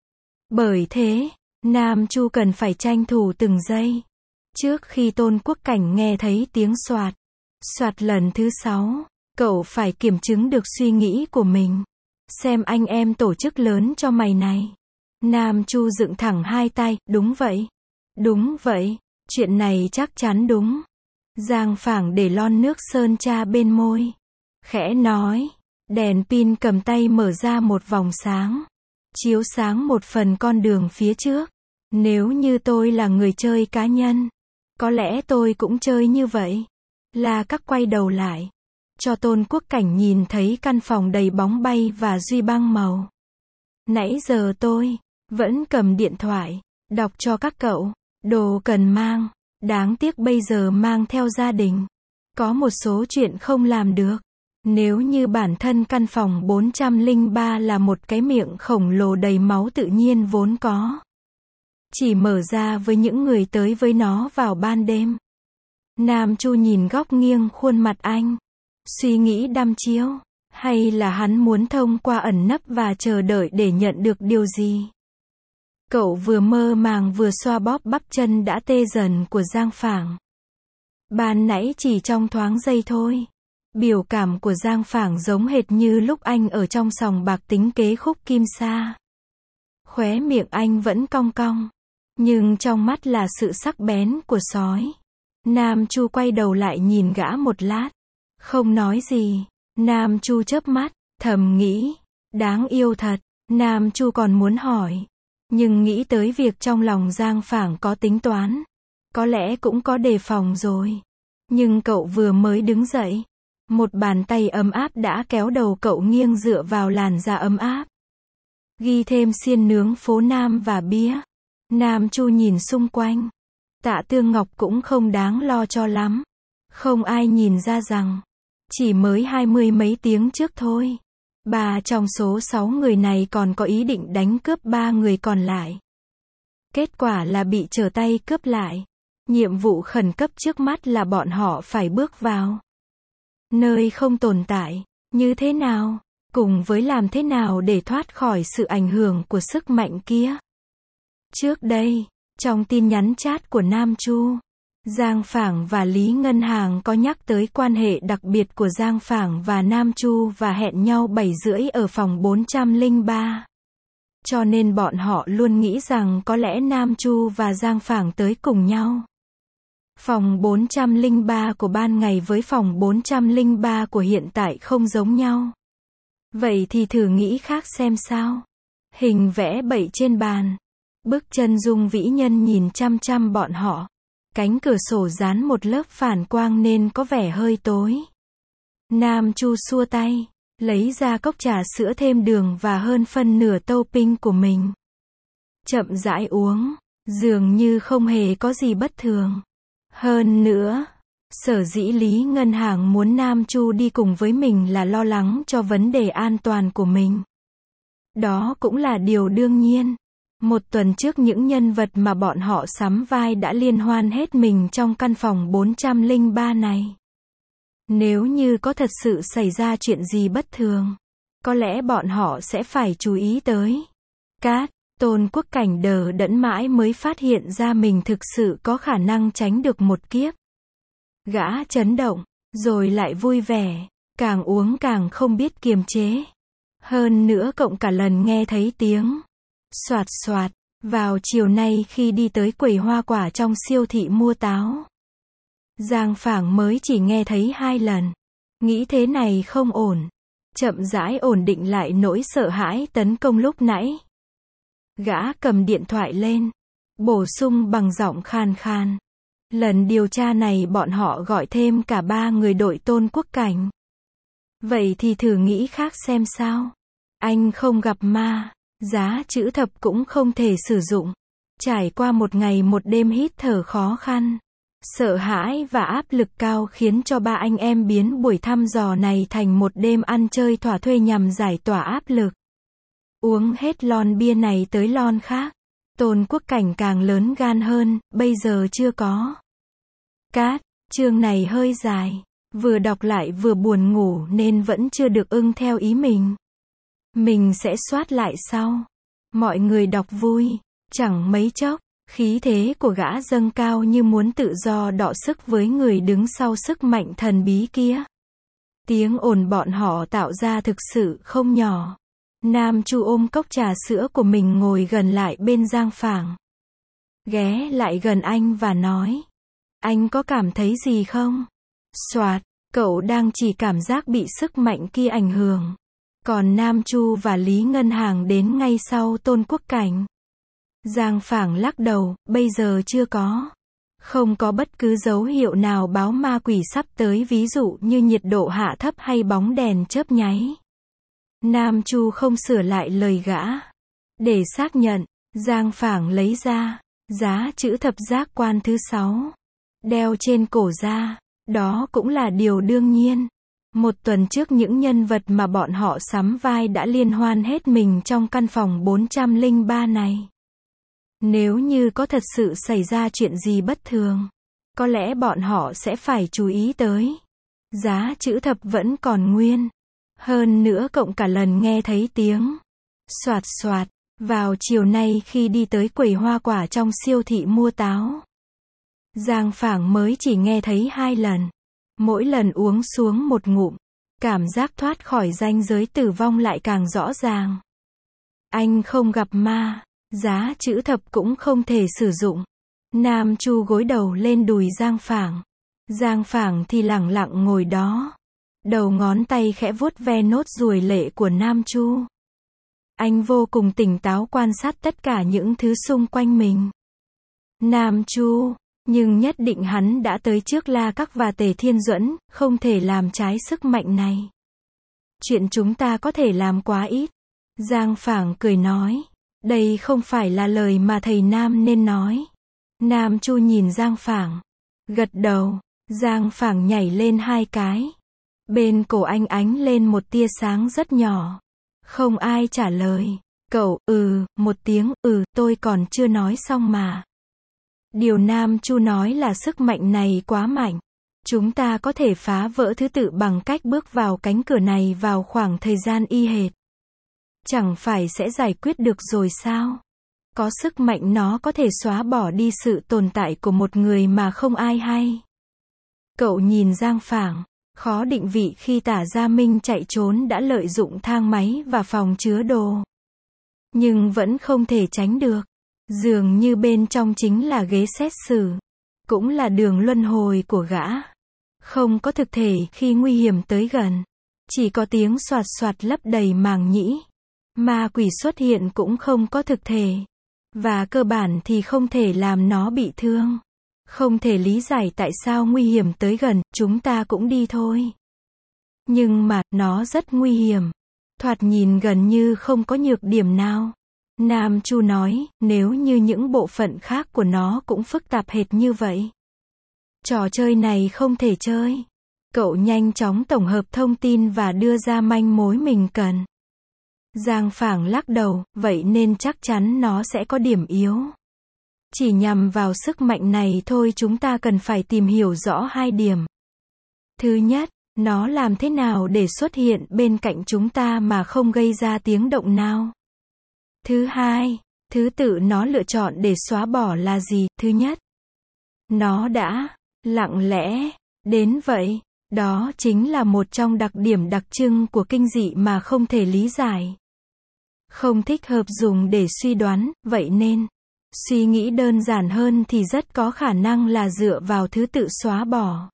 Bởi thế, Nam Chu cần phải tranh thủ từng giây. Trước khi Tôn Quốc Cảnh nghe thấy tiếng soạt, soạt lần thứ sáu, cậu phải kiểm chứng được suy nghĩ của mình. Xem anh em tổ chức lớn cho mày này. Nam Chu dựng thẳng hai tay, đúng vậy. Đúng vậy, chuyện này chắc chắn đúng. Giang Phảng để lon nước sơn tra bên môi. Khẽ nói, đèn pin cầm tay mở ra một vòng sáng. Chiếu sáng một phần con đường phía trước. Nếu như tôi là người chơi cá nhân, có lẽ tôi cũng chơi như vậy. La Các quay đầu lại. Cho Tôn Quốc Cảnh nhìn thấy căn phòng đầy bóng bay và duy băng màu. Nãy giờ tôi vẫn cầm điện thoại, đọc cho các cậu, đồ cần mang, đáng tiếc bây giờ mang theo gia đình. Có một số chuyện không làm được. Nếu như bản thân căn phòng bốn trăm lẻ ba là một cái miệng khổng lồ đầy máu tự nhiên vốn có. Chỉ mở ra với những người tới với nó vào ban đêm. Nam Chu nhìn góc nghiêng khuôn mặt anh. Suy nghĩ đăm chiêu. Hay là hắn muốn thông qua ẩn nấp và chờ đợi để nhận được điều gì? Cậu vừa mơ màng vừa xoa bóp bắp chân đã tê dần của Giang Phảng. Ban nãy chỉ trong thoáng giây thôi. Biểu cảm của Giang Phảng giống hệt như lúc anh ở trong sòng bạc tính kế khúc kim sa. Khóe miệng anh vẫn cong cong. Nhưng trong mắt là sự sắc bén của sói. Nam Chu quay đầu lại nhìn gã một lát. Không nói gì. Nam Chu chớp mắt, thầm nghĩ. Đáng yêu thật. Nam Chu còn muốn hỏi. Nhưng nghĩ tới việc trong lòng Giang Phảng có tính toán. Có lẽ cũng có đề phòng rồi. Nhưng cậu vừa mới đứng dậy. Một bàn tay ấm áp đã kéo đầu cậu nghiêng dựa vào làn da ấm áp. Ghi thêm xiên nướng phố Nam và bia. Nam Chu nhìn xung quanh. Tạ Tương Ngọc cũng không đáng lo cho lắm. Không ai nhìn ra rằng, chỉ mới hai mươi mấy tiếng trước thôi. Ba trong số sáu người này còn có ý định đánh cướp ba người còn lại. Kết quả là bị trở tay cướp lại. Nhiệm vụ khẩn cấp trước mắt là bọn họ phải bước vào nơi không tồn tại. Như thế nào? Cùng với làm thế nào để thoát khỏi sự ảnh hưởng của sức mạnh kia? Trước đây, trong tin nhắn chat của Nam Chu, Giang Phảng và Lý Ngân Hàng có nhắc tới quan hệ đặc biệt của Giang Phảng và Nam Chu và hẹn nhau bảy rưỡi ở phòng bốn trăm lẻ ba. Cho nên bọn họ luôn nghĩ rằng có lẽ Nam Chu và Giang Phảng tới cùng nhau. Phòng bốn trăm lẻ ba của ban ngày với phòng bốn trăm lẻ ba của hiện tại không giống nhau. Vậy thì thử nghĩ khác xem sao. Hình vẽ bậy trên bàn. Bức chân dung vĩ nhân nhìn chăm chăm bọn họ. Cánh cửa sổ dán một lớp phản quang nên có vẻ hơi tối. Nam Chu xua tay, lấy ra cốc trà sữa thêm đường và hơn phân nửa topping của mình. Chậm rãi uống, dường như không hề có gì bất thường. Hơn nữa, sở dĩ Lý Ngân Hàng muốn Nam Chu đi cùng với mình là lo lắng cho vấn đề an toàn của mình. Đó cũng là điều đương nhiên. Một tuần trước những nhân vật mà bọn họ sắm vai đã liên hoan hết mình trong căn phòng bốn trăm lẻ ba này. Nếu như có thật sự xảy ra chuyện gì bất thường, có lẽ bọn họ sẽ phải chú ý tới. Cát, Tôn Quốc Cảnh đờ đẫn mãi mới phát hiện ra mình thực sự có khả năng tránh được một kiếp. Gã chấn động, rồi lại vui vẻ, càng uống càng không biết kiềm chế. Hơn nữa cộng cả lần nghe thấy tiếng xoạt xoạt, vào chiều nay khi đi tới quầy hoa quả trong siêu thị mua táo. Giang Phảng mới chỉ nghe thấy hai lần. Nghĩ thế này không ổn. Chậm rãi ổn định lại nỗi sợ hãi tấn công lúc nãy. Gã cầm điện thoại lên, bổ sung bằng giọng khan khan. Lần điều tra này bọn họ gọi thêm cả ba người đội Tôn Quốc Cảnh. Vậy thì thử nghĩ khác xem sao. Anh không gặp ma. Giá chữ thập cũng không thể sử dụng. Trải qua một ngày một đêm hít thở khó khăn, sợ hãi và áp lực cao khiến cho ba anh em biến buổi thăm dò này thành một đêm ăn chơi thỏa thuê nhằm giải tỏa áp lực. Uống hết lon bia này tới lon khác. Tôn Quốc Cảnh càng lớn gan hơn, bây giờ chưa có. Cát, chương này hơi dài. Vừa đọc lại vừa buồn ngủ nên vẫn chưa được ưng theo ý mình. Mình sẽ soát lại sau. Mọi người đọc vui. Chẳng mấy chốc, khí thế của gã dâng cao như muốn tự do đọ sức với người đứng sau sức mạnh thần bí kia. Tiếng ồn bọn họ tạo ra thực sự không nhỏ. Nam Chu ôm cốc trà sữa của mình ngồi gần lại bên Giang Phảng. Ghé lại gần anh và nói. Anh có cảm thấy gì không? Soạt, cậu đang chỉ cảm giác bị sức mạnh kia ảnh hưởng. Còn Nam Chu và Lý Ngân Hàng đến ngay sau Tôn Quốc Cảnh. Giang Phảng lắc đầu, bây giờ chưa có. Không có bất cứ dấu hiệu nào báo ma quỷ sắp tới, ví dụ như nhiệt độ hạ thấp hay bóng đèn chớp nháy. Nam Chu không sửa lại lời gã. Để xác nhận, Giang Phảng lấy ra giá chữ thập giác quan thứ sáu. Đeo trên cổ ra. Đó cũng là điều đương nhiên. Một tuần trước những nhân vật mà bọn họ sắm vai đã liên hoan hết mình trong căn phòng bốn trăm lẻ ba này. Nếu như có thật sự xảy ra chuyện gì bất thường, có lẽ bọn họ sẽ phải chú ý tới. Giá chữ thập vẫn còn nguyên. Hơn nữa cộng cả lần nghe thấy tiếng xoạt xoạt, vào chiều nay khi đi tới quầy hoa quả trong siêu thị mua táo. Giang Phảng mới chỉ nghe thấy hai lần. Mỗi lần uống xuống một ngụm, cảm giác thoát khỏi ranh giới tử vong lại càng rõ ràng. Anh không gặp ma, giá chữ thập cũng không thể sử dụng. Nam Chu gối đầu lên đùi Giang Phảng. Giang Phảng thì lẳng lặng ngồi đó. Đầu ngón tay khẽ vuốt ve nốt ruồi lệ của Nam Chu. Anh vô cùng tỉnh táo quan sát tất cả những thứ xung quanh mình. Nam Chu, nhưng nhất định hắn đã tới trước La Các và Tề Thiên Duẫn, không thể làm trái sức mạnh này. Chuyện chúng ta có thể làm quá ít. Giang Phảng cười nói. Đây không phải là lời mà thầy Nam nên nói. Nam Chu nhìn Giang Phảng. Gật đầu. Giang Phảng nhảy lên hai cái. Bên cổ anh ánh lên một tia sáng rất nhỏ. Không ai trả lời. Cậu, ừ, một tiếng, ừ, tôi còn chưa nói xong mà. Điều Nam Chu nói là sức mạnh này quá mạnh. Chúng ta có thể phá vỡ thứ tự bằng cách bước vào cánh cửa này vào khoảng thời gian y hệt. Chẳng phải sẽ giải quyết được rồi sao? Có sức mạnh nó có thể xóa bỏ đi sự tồn tại của một người mà không ai hay. Cậu nhìn Giang Phảng, khó định vị khi Tả Gia Minh chạy trốn đã lợi dụng thang máy và phòng chứa đồ. Nhưng vẫn không thể tránh được. Dường như bên trong chính là ghế xét xử. Cũng là đường luân hồi của gã. Không có thực thể khi nguy hiểm tới gần. Chỉ có tiếng soạt soạt lấp đầy màng nhĩ. Ma quỷ xuất hiện cũng không có thực thể. Và cơ bản thì không thể làm nó bị thương. Không thể lý giải tại sao nguy hiểm tới gần, chúng ta cũng đi thôi. Nhưng mà, nó rất nguy hiểm. Thoạt nhìn gần như không có nhược điểm nào. Nam Chu nói, nếu như những bộ phận khác của nó cũng phức tạp hệt như vậy. Trò chơi này không thể chơi. Cậu nhanh chóng tổng hợp thông tin và đưa ra manh mối mình cần. Giang Phảng lắc đầu, vậy nên chắc chắn nó sẽ có điểm yếu. Chỉ nhằm vào sức mạnh này thôi chúng ta cần phải tìm hiểu rõ hai điểm. Thứ nhất, nó làm thế nào để xuất hiện bên cạnh chúng ta mà không gây ra tiếng động nào? Thứ hai, thứ tự nó lựa chọn để xóa bỏ là gì? Thứ nhất, nó đã lặng lẽ đến vậy. Đó chính là một trong đặc điểm đặc trưng của kinh dị mà không thể lý giải. Không thích hợp dùng để suy đoán, vậy nên, suy nghĩ đơn giản hơn thì rất có khả năng là dựa vào thứ tự xóa bỏ.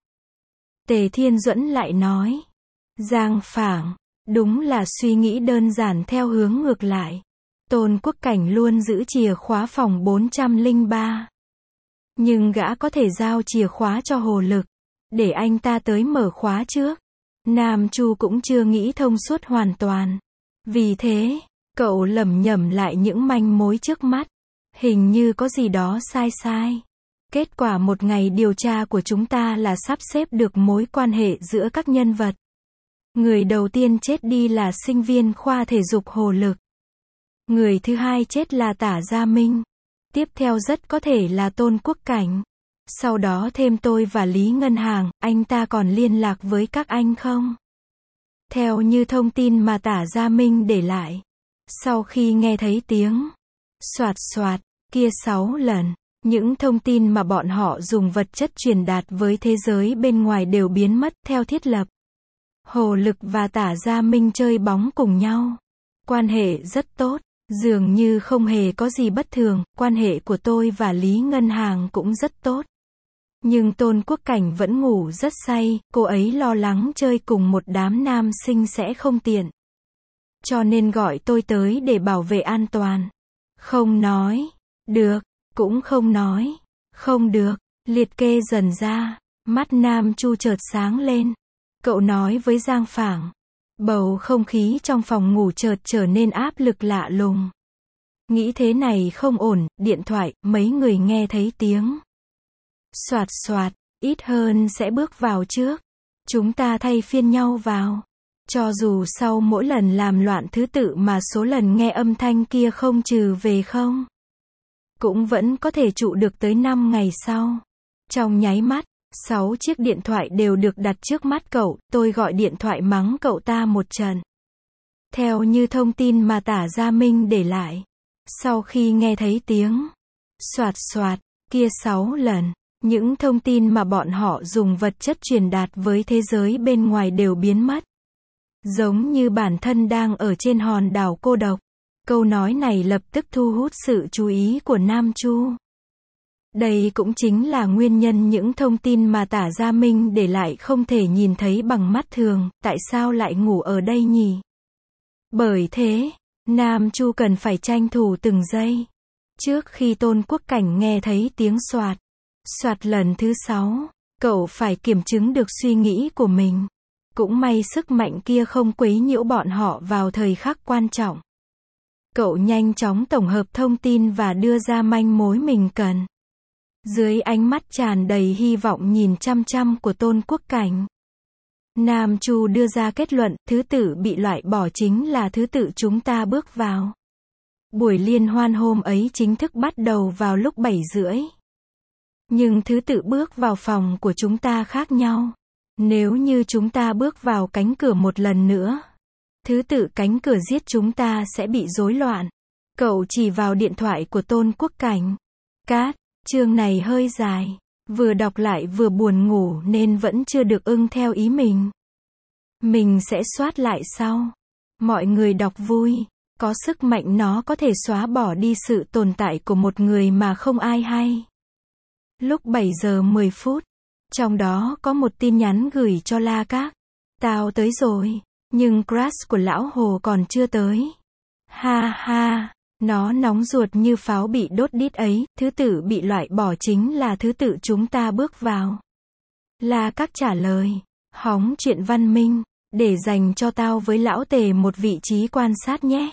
Tề Thiên Duẫn lại nói. Giang Phảng, đúng là suy nghĩ đơn giản theo hướng ngược lại. Tôn Quốc Cảnh luôn giữ chìa khóa phòng bốn trăm lẻ ba. Nhưng gã có thể giao chìa khóa cho Hồ Lực. Để anh ta tới mở khóa trước. Nam Chu cũng chưa nghĩ thông suốt hoàn toàn. Vì thế, cậu lẩm nhẩm lại những manh mối trước mắt. Hình như có gì đó sai sai. Kết quả một ngày điều tra của chúng ta là sắp xếp được mối quan hệ giữa các nhân vật. Người đầu tiên chết đi là sinh viên khoa thể dục Hồ Lực. Người thứ hai chết là Tả Gia Minh. Tiếp theo rất có thể là Tôn Quốc Cảnh. Sau đó thêm tôi và Lý Ngân Hàng, anh ta còn liên lạc với các anh không? Theo như thông tin mà Tả Gia Minh để lại. Sau khi nghe thấy tiếng soạt soạt kia sáu lần, những thông tin mà bọn họ dùng vật chất truyền đạt với thế giới bên ngoài đều biến mất theo thiết lập. Hồ Lực và Tả Gia Minh chơi bóng cùng nhau. Quan hệ rất tốt, dường như không hề có gì bất thường, quan hệ của tôi và Lý Ngân Hàng cũng rất tốt. Nhưng Tôn Quốc Cảnh vẫn ngủ rất say, cô ấy lo lắng chơi cùng một đám nam sinh sẽ không tiện. Cho nên gọi tôi tới để bảo vệ an toàn. Không nói, được, cũng không nói, không được, liệt kê dần ra, mắt Nam Chu chợt sáng lên. Cậu nói với Giang Phảng. Bầu không khí trong phòng ngủ chợt trở nên áp lực lạ lùng. Nghĩ thế này không ổn, điện thoại, mấy người nghe thấy tiếng soạt soạt, ít hơn sẽ bước vào trước. Chúng ta thay phiên nhau vào. Cho dù sau mỗi lần làm loạn thứ tự mà số lần nghe âm thanh kia không trừ về không, cũng vẫn có thể trụ được tới năm ngày sau. Trong nháy mắt, sáu chiếc điện thoại đều được đặt trước mắt cậu, tôi gọi điện thoại mắng cậu ta một trận. Theo như thông tin mà Tả Gia Minh để lại, sau khi nghe thấy tiếng soạt soạt kia sáu lần, những thông tin mà bọn họ dùng vật chất truyền đạt với thế giới bên ngoài đều biến mất. Giống như bản thân đang ở trên hòn đảo cô độc. Câu nói này lập tức thu hút sự chú ý của Nam Chu. Đây cũng chính là nguyên nhân những thông tin mà Tả Gia Minh để lại không thể nhìn thấy bằng mắt thường, tại sao lại ngủ ở đây nhỉ? Bởi thế, Nam Chu cần phải tranh thủ từng giây. Trước khi Tôn Quốc Cảnh nghe thấy tiếng soạt, soạt lần thứ sáu, cậu phải kiểm chứng được suy nghĩ của mình. Cũng may sức mạnh kia không quấy nhiễu bọn họ vào thời khắc quan trọng. Cậu nhanh chóng tổng hợp thông tin và đưa ra manh mối mình cần. Dưới ánh mắt tràn đầy hy vọng nhìn chăm chăm của Tôn Quốc Cảnh, Nam Chu đưa ra kết luận, thứ tự bị loại bỏ chính là thứ tự chúng ta bước vào. Buổi liên hoan hôm ấy chính thức bắt đầu vào lúc bảy rưỡi. Nhưng thứ tự bước vào phòng của chúng ta khác nhau. Nếu như chúng ta bước vào cánh cửa một lần nữa, thứ tự cánh cửa giết chúng ta sẽ bị rối loạn. Cậu chỉ vào điện thoại của Tôn Quốc Cảnh. Cát, chương này hơi dài. Vừa đọc lại vừa buồn ngủ nên vẫn chưa được ưng theo ý mình. Mình sẽ soát lại sau. Mọi người đọc vui. Có sức mạnh nó có thể xóa bỏ đi sự tồn tại của một người mà không ai hay. Lúc bảy giờ mười phút. Trong đó có một tin nhắn gửi cho La Các. Tao tới rồi. Nhưng crush của lão Hồ còn chưa tới. Ha ha. Nó nóng ruột như pháo bị đốt đít ấy. Thứ tự bị loại bỏ chính là thứ tự chúng ta bước vào. La Các trả lời. Hóng chuyện văn minh. Để dành cho tao với lão Tề một vị trí quan sát nhé.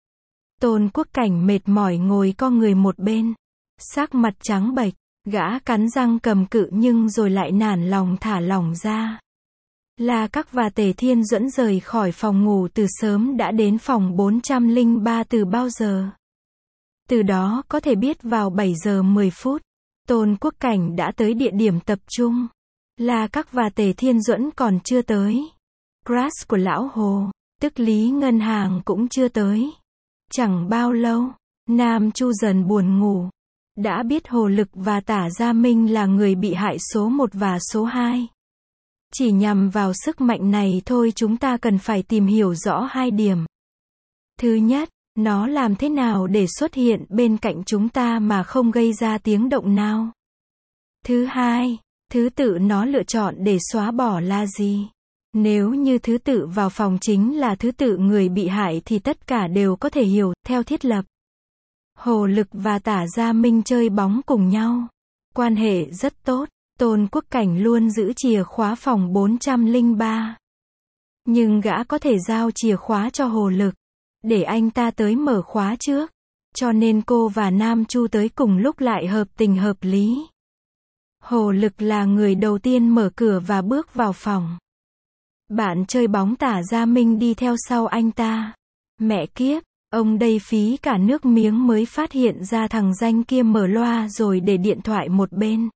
Tôn Quốc Cảnh mệt mỏi ngồi co người một bên. Sắc mặt trắng bệch. Gã cắn răng cầm cự nhưng rồi lại nản lòng thả lỏng ra. La Các và Tề Thiên Duẫn rời khỏi phòng ngủ từ sớm đã đến phòng bốn trăm lẻ ba từ bao giờ. Từ đó có thể biết vào bảy giờ mười phút, Tôn Quốc Cảnh đã tới địa điểm tập trung. La Các và Tề Thiên Duẫn còn chưa tới. Crush của lão Hồ, tức Lý Ngân Hàng cũng chưa tới. Chẳng bao lâu, Nam Chu dần buồn ngủ. Đã biết Hồ Lực và Tả Gia Minh là người bị hại số một và số hai. Chỉ nhằm vào sức mạnh này thôi chúng ta cần phải tìm hiểu rõ hai điểm. Thứ nhất, nó làm thế nào để xuất hiện bên cạnh chúng ta mà không gây ra tiếng động nào? Thứ hai, thứ tự nó lựa chọn để xóa bỏ là gì? Nếu như thứ tự vào phòng chính là thứ tự người bị hại thì tất cả đều có thể hiểu, theo thiết lập. Hồ Lực và Tả Gia Minh chơi bóng cùng nhau. Quan hệ rất tốt. Tôn Quốc Cảnh luôn giữ chìa khóa phòng bốn trăm lẻ ba. Nhưng gã có thể giao chìa khóa cho Hồ Lực. Để anh ta tới mở khóa trước. Cho nên cô và Nam Chu tới cùng lúc lại hợp tình hợp lý. Hồ Lực là người đầu tiên mở cửa và bước vào phòng. Bạn chơi bóng Tả Gia Minh đi theo sau anh ta. Mẹ kiếp, ông đây phí cả nước miếng mới phát hiện ra thằng danh kia mở loa rồi để điện thoại một bên.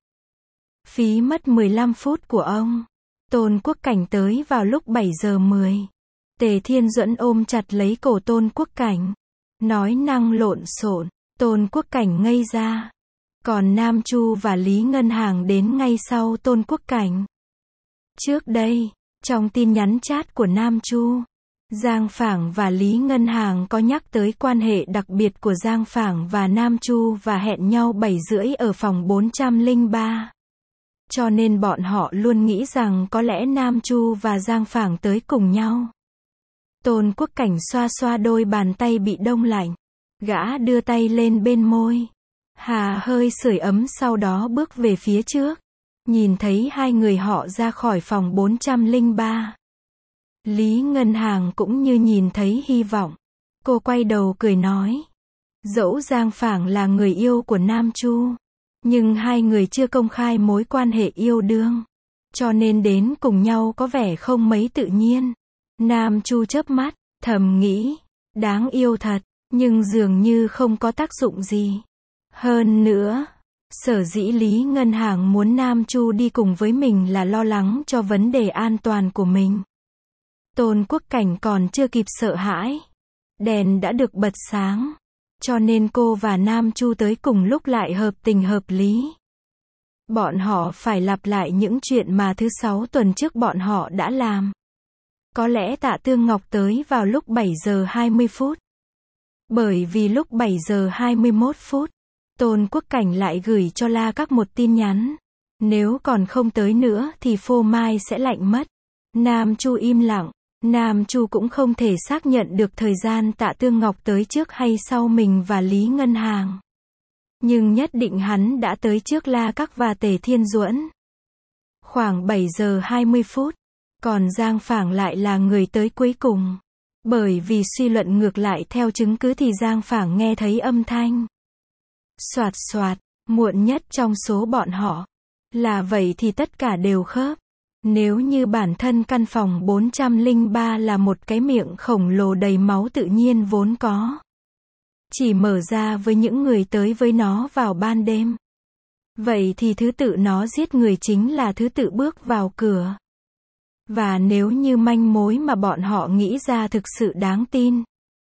Phí mất mười lăm phút của ông. Tôn Quốc Cảnh tới vào lúc bảy giờ mười. Tề Thiên Duẫn ôm chặt lấy cổ Tôn Quốc Cảnh. Nói năng lộn xộn. Tôn Quốc Cảnh ngây ra. Còn Nam Chu và Lý Ngân Hàng đến ngay sau Tôn Quốc Cảnh. Trước đây, trong tin nhắn chat của Nam Chu, Giang Phảng và Lý Ngân Hàng có nhắc tới quan hệ đặc biệt của Giang Phảng và Nam Chu và hẹn nhau bảy rưỡi ở phòng bốn trăm lẻ ba. Cho nên bọn họ luôn nghĩ rằng có lẽ Nam Chu và Giang Phảng tới cùng nhau. Tôn Quốc Cảnh xoa xoa đôi bàn tay bị đông lạnh. Gã đưa tay lên bên môi. Hà hơi sưởi ấm sau đó bước về phía trước. Nhìn thấy hai người họ ra khỏi phòng bốn trăm lẻ ba. Lý Ngân Hàng cũng như nhìn thấy hy vọng. Cô quay đầu cười nói. Dẫu Giang Phảng là người yêu của Nam Chu, nhưng hai người chưa công khai mối quan hệ yêu đương. Cho nên đến cùng nhau có vẻ không mấy tự nhiên. Nam Chu chớp mắt, thầm nghĩ. Đáng yêu thật, nhưng dường như không có tác dụng gì. Hơn nữa, sở dĩ Lý Ngân Hàng muốn Nam Chu đi cùng với mình là lo lắng cho vấn đề an toàn của mình. Tôn Quốc Cảnh còn chưa kịp sợ hãi. Đèn đã được bật sáng. Cho nên cô và Nam Chu tới cùng lúc lại hợp tình hợp lý. Bọn họ phải lặp lại những chuyện mà thứ sáu tuần trước bọn họ đã làm. Có lẽ Tạ Tương Ngọc tới vào lúc bảy giờ hai mươi phút. Bởi vì lúc bảy giờ hai mươi mốt phút, Tôn Quốc Cảnh lại gửi cho La Các một tin nhắn. Nếu còn không tới nữa thì phô mai sẽ lạnh mất. Nam Chu im lặng. Nam Chu cũng không thể xác nhận được thời gian Tạ Tương Ngọc tới trước hay sau mình và Lý Ngân Hàng. Nhưng nhất định hắn đã tới trước La Các và Tề Thiên Duẫn. Khoảng bảy giờ hai mươi phút. Còn Giang Phảng lại là người tới cuối cùng. Bởi vì suy luận ngược lại theo chứng cứ thì Giang Phảng nghe thấy âm thanh. Soạt soạt, muộn nhất trong số bọn họ. Là vậy thì tất cả đều khớp. Nếu như bản thân căn phòng bốn trăm lẻ ba là một cái miệng khổng lồ đầy máu tự nhiên vốn có. Chỉ mở ra với những người tới với nó vào ban đêm. Vậy thì thứ tự nó giết người chính là thứ tự bước vào cửa. Và nếu như manh mối mà bọn họ nghĩ ra thực sự đáng tin.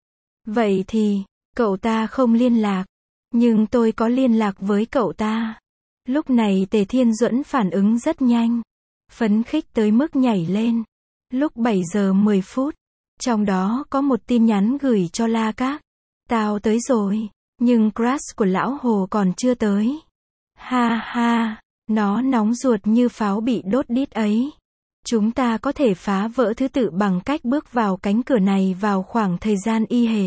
Vậy thì, cậu ta không liên lạc. Nhưng tôi có liên lạc với cậu ta. Lúc này Tề Thiên Duẫn phản ứng rất nhanh. Phấn khích tới mức nhảy lên. Lúc bảy giờ mười phút. Trong đó có một tin nhắn gửi cho La Các. Tao tới rồi. Nhưng crush của lão Hồ còn chưa tới. Ha ha. Nó nóng ruột như pháo bị đốt đít ấy. Chúng ta có thể phá vỡ thứ tự bằng cách bước vào cánh cửa này vào khoảng thời gian y hệt.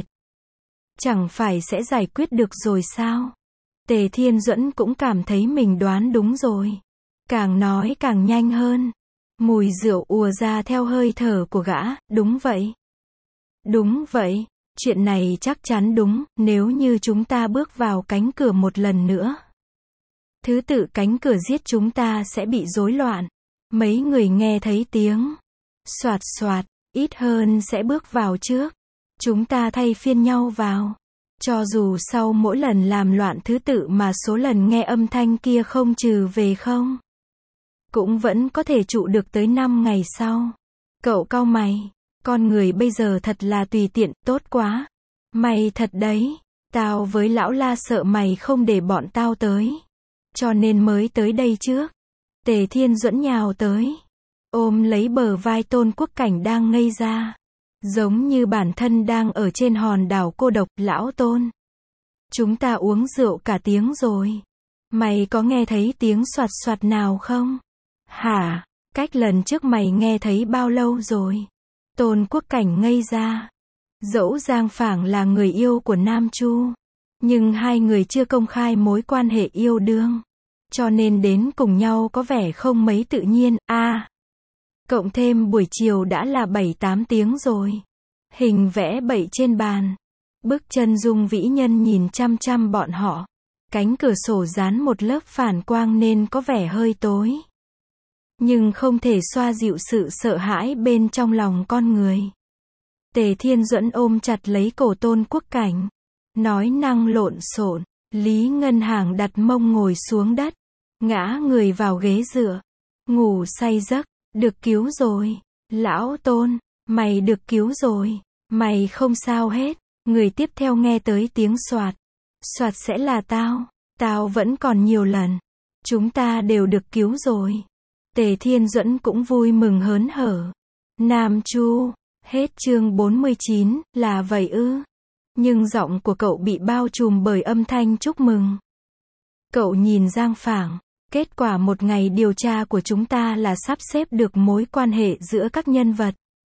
Chẳng phải sẽ giải quyết được rồi sao? Tề Thiên Duẫn cũng cảm thấy mình đoán đúng rồi. Càng nói càng nhanh hơn. Mùi rượu ùa ra theo hơi thở của gã, đúng vậy. Đúng vậy, chuyện này chắc chắn đúng, nếu như chúng ta bước vào cánh cửa một lần nữa. Thứ tự cánh cửa giết chúng ta sẽ bị rối loạn. Mấy người nghe thấy tiếng soạt soạt, ít hơn sẽ bước vào trước. Chúng ta thay phiên nhau vào. Cho dù sau mỗi lần làm loạn thứ tự mà số lần nghe âm thanh kia không trừ về không, cũng vẫn có thể trụ được tới năm ngày sau. Cậu cau mày. Con người bây giờ thật là tùy tiện, tốt quá. Mày thật đấy. Tao với lão La sợ mày không để bọn tao tới. Cho nên mới tới đây trước. Tề Thiên Duẫn nhào tới. Ôm lấy bờ vai Tôn Quốc Cảnh đang ngây ra. Giống như bản thân đang ở trên hòn đảo cô độc, lão Tôn. Chúng ta uống rượu cả tiếng rồi. Mày có nghe thấy tiếng soạt soạt nào không? Hả? Cách lần trước mày nghe thấy bao lâu rồi? Tôn Quốc Cảnh ngây ra. Dẫu Giang Phảng là người yêu của Nam Chu, nhưng hai người chưa công khai mối quan hệ yêu đương. Cho nên đến cùng nhau có vẻ không mấy tự nhiên, a à, cộng thêm buổi chiều đã là bảy tám tiếng rồi. Hình vẽ bậy trên bàn. Bức chân dung vĩ nhân nhìn chăm chăm bọn họ. Cánh cửa sổ dán một lớp phản quang nên có vẻ hơi tối. Nhưng không thể xoa dịu sự sợ hãi bên trong lòng con người. Tề Thiên Duẫn ôm chặt lấy cổ Tôn Quốc Cảnh. Nói năng lộn xộn. Lý Ngân Hàng đặt mông ngồi xuống đất. Ngã người vào ghế dựa. Ngủ say giấc. Được cứu rồi. Lão Tôn. Mày được cứu rồi. Mày không sao hết. Người tiếp theo nghe tới tiếng soạt. Soạt sẽ là tao. Tao vẫn còn nhiều lần. Chúng ta đều được cứu rồi. Tề Thiên Duẫn cũng vui mừng hớn hở. Nam Chu. Hết chương bốn mươi chín, là vậy ư. Nhưng giọng của cậu bị bao trùm bởi âm thanh chúc mừng. Cậu nhìn Giang Phảng. Kết quả một ngày điều tra của chúng ta là sắp xếp được mối quan hệ giữa các nhân vật.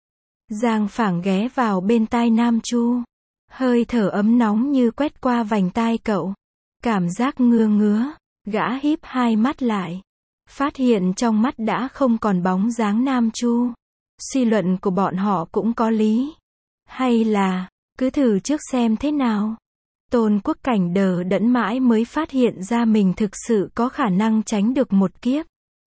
Giang Phảng ghé vào bên tai Nam Chu. Hơi thở ấm nóng như quét qua vành tai cậu. Cảm giác ngứa ngứa. Gã híp hai mắt lại. Phát hiện trong mắt đã không còn bóng dáng Nam Chu. Suy luận của bọn họ cũng có lý. Hay là, cứ thử trước xem thế nào. Tôn Quốc Cảnh đờ đẫn mãi mới phát hiện ra mình thực sự có khả năng tránh được một kiếp.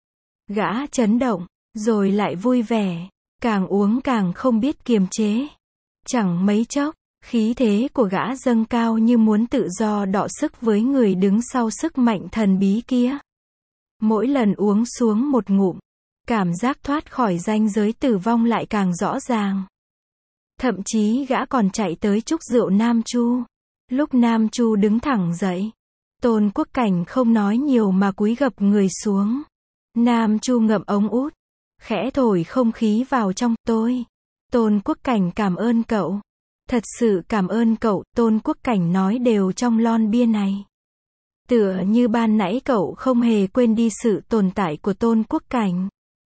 Gã chấn động, rồi lại vui vẻ. Càng uống càng không biết kiềm chế. Chẳng mấy chốc, khí thế của gã dâng cao như muốn tự do đọ sức với người đứng sau sức mạnh thần bí kia. Mỗi lần uống xuống một ngụm, cảm giác thoát khỏi ranh giới tử vong lại càng rõ ràng. Thậm chí gã còn chạy tới chúc rượu Nam Chu. Lúc Nam Chu đứng thẳng dậy, Tôn Quốc Cảnh không nói nhiều mà cúi gập người xuống. Nam Chu ngậm ống út, khẽ thổi không khí vào trong. Tôi, Tôn Quốc Cảnh cảm ơn cậu. Thật sự cảm ơn cậu, Tôn Quốc Cảnh nói đều trong lon bia này. Tựa như ban nãy cậu không hề quên đi sự tồn tại của Tôn Quốc Cảnh.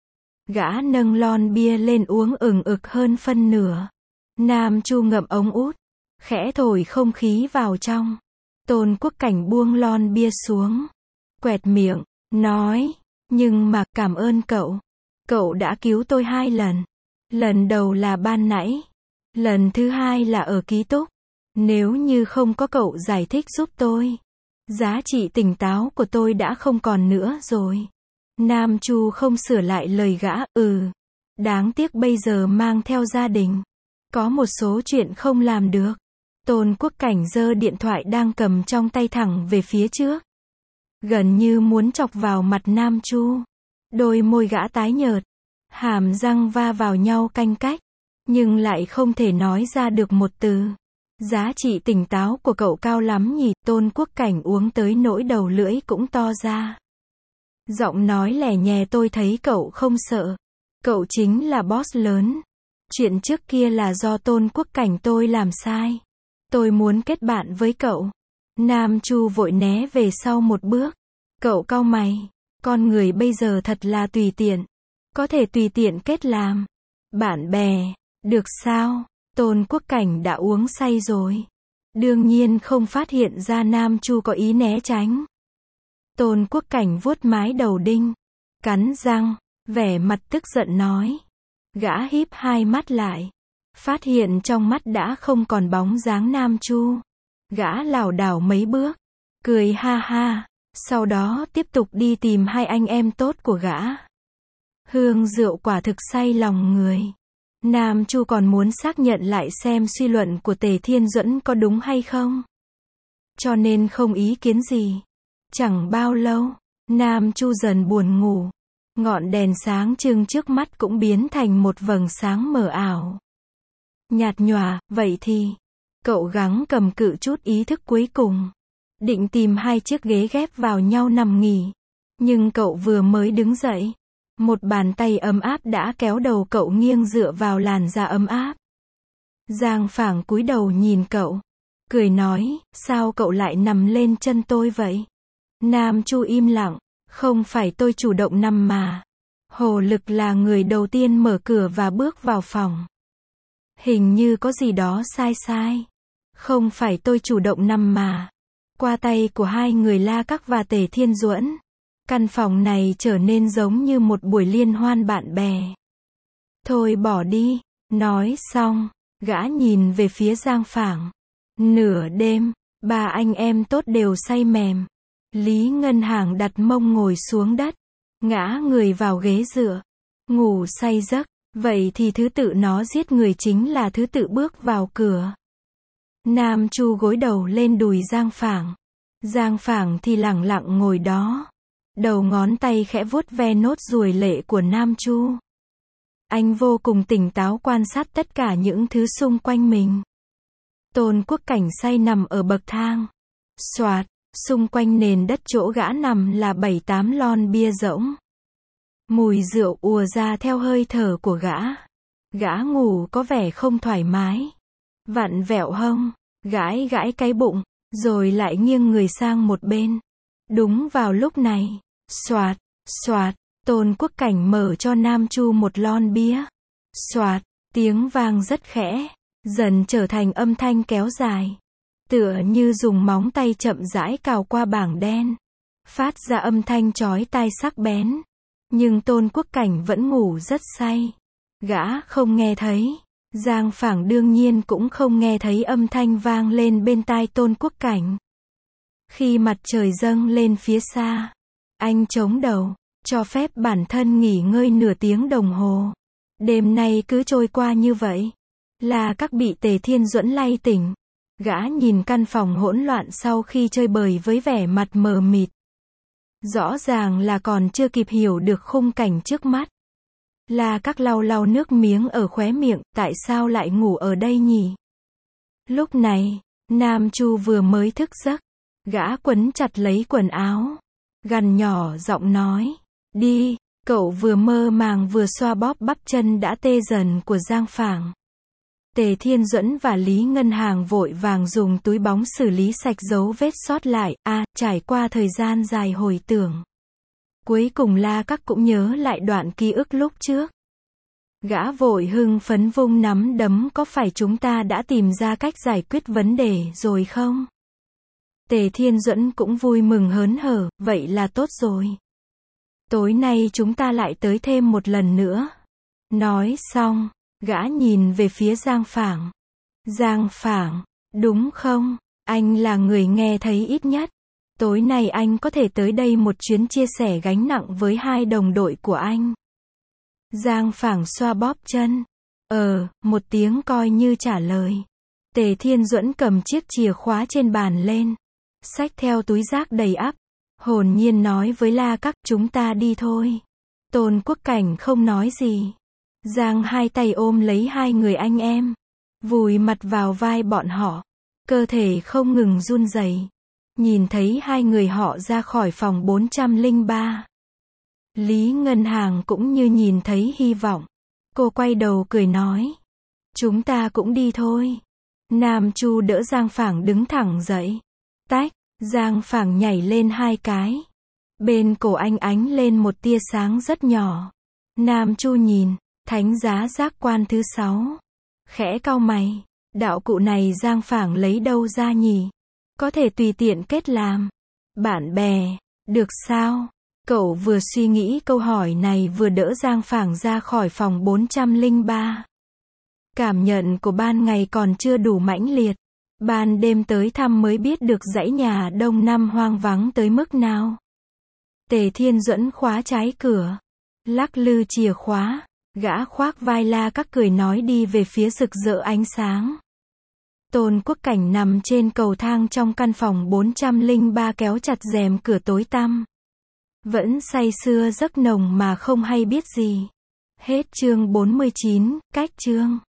Gã nâng lon bia lên uống ừng ực hơn phân nửa. Nam Chu ngậm ống út, khẽ thổi không khí vào trong. Tôn Quốc Cảnh buông lon bia xuống, quẹt miệng, nói, nhưng mà cảm ơn cậu. Cậu đã cứu tôi hai lần. Lần đầu là ban nãy. Lần thứ hai là ở ký túc. Nếu như không có cậu giải thích giúp tôi, giá trị tỉnh táo của tôi đã không còn nữa rồi. Nam Chu không sửa lại lời gã, ừ. Đáng tiếc bây giờ mang theo gia đình. Có một số chuyện không làm được. Tôn Quốc Cảnh giơ điện thoại đang cầm trong tay thẳng về phía trước. gần như muốn chọc vào mặt Nam Chu. Đôi môi gã tái nhợt, hàm răng va vào nhau canh cách, nhưng lại không thể nói ra được một từ. Giá trị tỉnh táo của cậu cao lắm nhỉ, Tôn Quốc Cảnh uống tới nỗi đầu lưỡi cũng to ra. Giọng nói lẻ nhè, tôi thấy cậu không sợ. Cậu chính là boss lớn. Chuyện trước kia là do Tôn Quốc Cảnh tôi làm sai. Tôi muốn kết bạn với cậu. Nam Chu vội né về sau một bước. Cậu cau mày. Con người bây giờ thật là tùy tiện. Có thể tùy tiện kết làm bạn bè. Được sao? Tôn Quốc Cảnh đã uống say rồi. Đương nhiên không phát hiện ra Nam Chu có ý né tránh. Tôn Quốc Cảnh vuốt mái đầu đinh. Cắn răng. Vẻ mặt tức giận nói. Gã híp hai mắt lại. Phát hiện trong mắt đã không còn bóng dáng Nam Chu. Gã lảo đảo mấy bước. Cười ha ha. Sau đó tiếp tục đi tìm hai anh em tốt của gã. Hương rượu quả thực say lòng người. Nam Chu còn muốn xác nhận lại xem suy luận của Tề Thiên Duẫn có đúng hay không. Cho nên không ý kiến gì. Chẳng bao lâu, Nam Chu dần buồn ngủ. Ngọn đèn sáng trưng trước mắt cũng biến thành một vầng sáng mờ ảo. Nhạt nhòa, vậy thì, cậu gắng cầm cự chút ý thức cuối cùng. Định tìm hai chiếc ghế ghép vào nhau nằm nghỉ. Nhưng cậu vừa mới đứng dậy. Một bàn tay ấm áp đã kéo đầu cậu nghiêng dựa vào làn da ấm áp. Giang Phảng cúi đầu nhìn cậu. Cười nói, sao cậu lại nằm lên chân tôi vậy? Nam Chu im lặng, không phải tôi chủ động nằm mà. Hồ Lực là người đầu tiên mở cửa và bước vào phòng. Hình như có gì đó sai sai. Không phải tôi chủ động nằm mà. Qua tay của hai người La Các và Tề Thiên Duẫn. Căn phòng này trở nên giống như một buổi liên hoan bạn bè. Thôi bỏ đi. Nói xong, gã nhìn về phía Giang Phảng. Nửa đêm, ba anh em tốt đều say mềm. Lý Ngân Hàng đặt mông ngồi xuống đất. Ngã người vào ghế dựa. Ngủ say giấc. Vậy thì thứ tự nó giết người chính là thứ tự bước vào cửa. Nam Chu gối đầu lên đùi Giang Phảng. Giang Phảng thì lẳng lặng ngồi đó. Đầu ngón tay khẽ vuốt ve nốt ruồi lệ của Nam Chu. Anh vô cùng tỉnh táo quan sát tất cả những thứ xung quanh mình. Tôn Quốc Cảnh say nằm ở bậc thang. Soạt, xung quanh nền đất chỗ gã nằm là bảy tám lon bia rỗng. Mùi rượu ùa ra theo hơi thở của gã. Gã ngủ có vẻ không thoải mái. Vặn vẹo hông, gãi gãi cái bụng, rồi lại nghiêng người sang một bên. Đúng vào lúc này, soạt, soạt, Tôn Quốc Cảnh mở cho Nam Chu một lon bia. Soạt, tiếng vang rất khẽ, dần trở thành âm thanh kéo dài. Tựa như dùng móng tay chậm rãi cào qua bảng đen. Phát ra âm thanh chói tai sắc bén. Nhưng Tôn Quốc Cảnh vẫn ngủ rất say. Gã không nghe thấy. Giang Phảng đương nhiên cũng không nghe thấy âm thanh vang lên bên tai Tôn Quốc Cảnh. Khi mặt trời dâng lên phía xa, anh chống đầu, cho phép bản thân nghỉ ngơi nửa tiếng đồng hồ. Đêm nay cứ trôi qua như vậy. Là Các bị Tề Thiên Duẫn lay tỉnh. Gã nhìn căn phòng hỗn loạn sau khi chơi bời với vẻ mặt mờ mịt. Rõ ràng là còn chưa kịp hiểu được khung cảnh trước mắt. Là Các lau lau nước miếng ở khóe miệng, tại sao lại ngủ ở đây nhỉ? Lúc này, Nam Chu vừa mới thức giấc. Gã quấn chặt lấy quần áo. Gằn nhỏ giọng nói. Đi, cậu vừa mơ màng vừa xoa bóp bắp chân đã tê dần của Giang Phảng. Tề Thiên Duẫn và Lý Ngân Hàng vội vàng dùng túi bóng xử lý sạch dấu vết sót lại. À, trải qua thời gian dài hồi tưởng. Cuối cùng La Các cũng nhớ lại đoạn ký ức lúc trước. Gã vội hưng phấn vung nắm đấm, có phải chúng ta đã tìm ra cách giải quyết vấn đề rồi không? Tề Thiên Duẫn cũng vui mừng hớn hở, vậy là tốt rồi. Tối nay chúng ta lại tới thêm một lần nữa. Nói xong, gã nhìn về phía Giang Phảng. Giang Phảng, đúng không? Anh là người nghe thấy ít nhất. Tối nay anh có thể tới đây một chuyến chia sẻ gánh nặng với hai đồng đội của anh. Giang Phảng xoa bóp chân. Ờ, một tiếng coi như trả lời. Tề Thiên Duẫn cầm chiếc chìa khóa trên bàn lên. Xách theo túi rác đầy ắp. hồn nhiên nói với La Các, chúng ta đi thôi. Tôn Quốc Cảnh không nói gì. Giang hai tay ôm lấy hai người anh em, vùi mặt vào vai bọn họ, cơ thể không ngừng run rẩy. Nhìn thấy hai người họ ra khỏi phòng bốn trăm lẻ ba. Lý Ngân Hàng cũng như nhìn thấy hy vọng. Cô quay đầu cười nói. Chúng ta cũng đi thôi. Nam Chu đỡ Giang Phảng đứng thẳng dậy. Tách, Giang Phảng nhảy lên hai cái. Bên cổ anh ánh lên một tia sáng rất nhỏ. Nam Chu nhìn, thánh giá giác quan thứ sáu. Khẽ cau mày, đạo cụ này Giang Phảng lấy đâu ra nhỉ? Có thể tùy tiện kết làm bạn bè, được sao? Cậu vừa suy nghĩ câu hỏi này vừa đỡ Giang Phảng ra khỏi phòng bốn trăm lẻ ba. Cảm nhận của ban ngày còn chưa đủ mãnh liệt. Ban đêm tới thăm mới biết được dãy nhà Đông Nam hoang vắng tới mức nào. Tề Thiên Duẫn khóa trái cửa, lắc lư chìa khóa, gã khoác vai La Các cười nói đi về phía rực rỡ ánh sáng. Tôn Quốc Cảnh nằm trên cầu thang trong căn phòng bốn trăm lẻ ba kéo chặt rèm cửa tối tăm. Vẫn say sưa giấc nồng mà không hay biết gì. Hết chương bốn mươi chín, cách chương.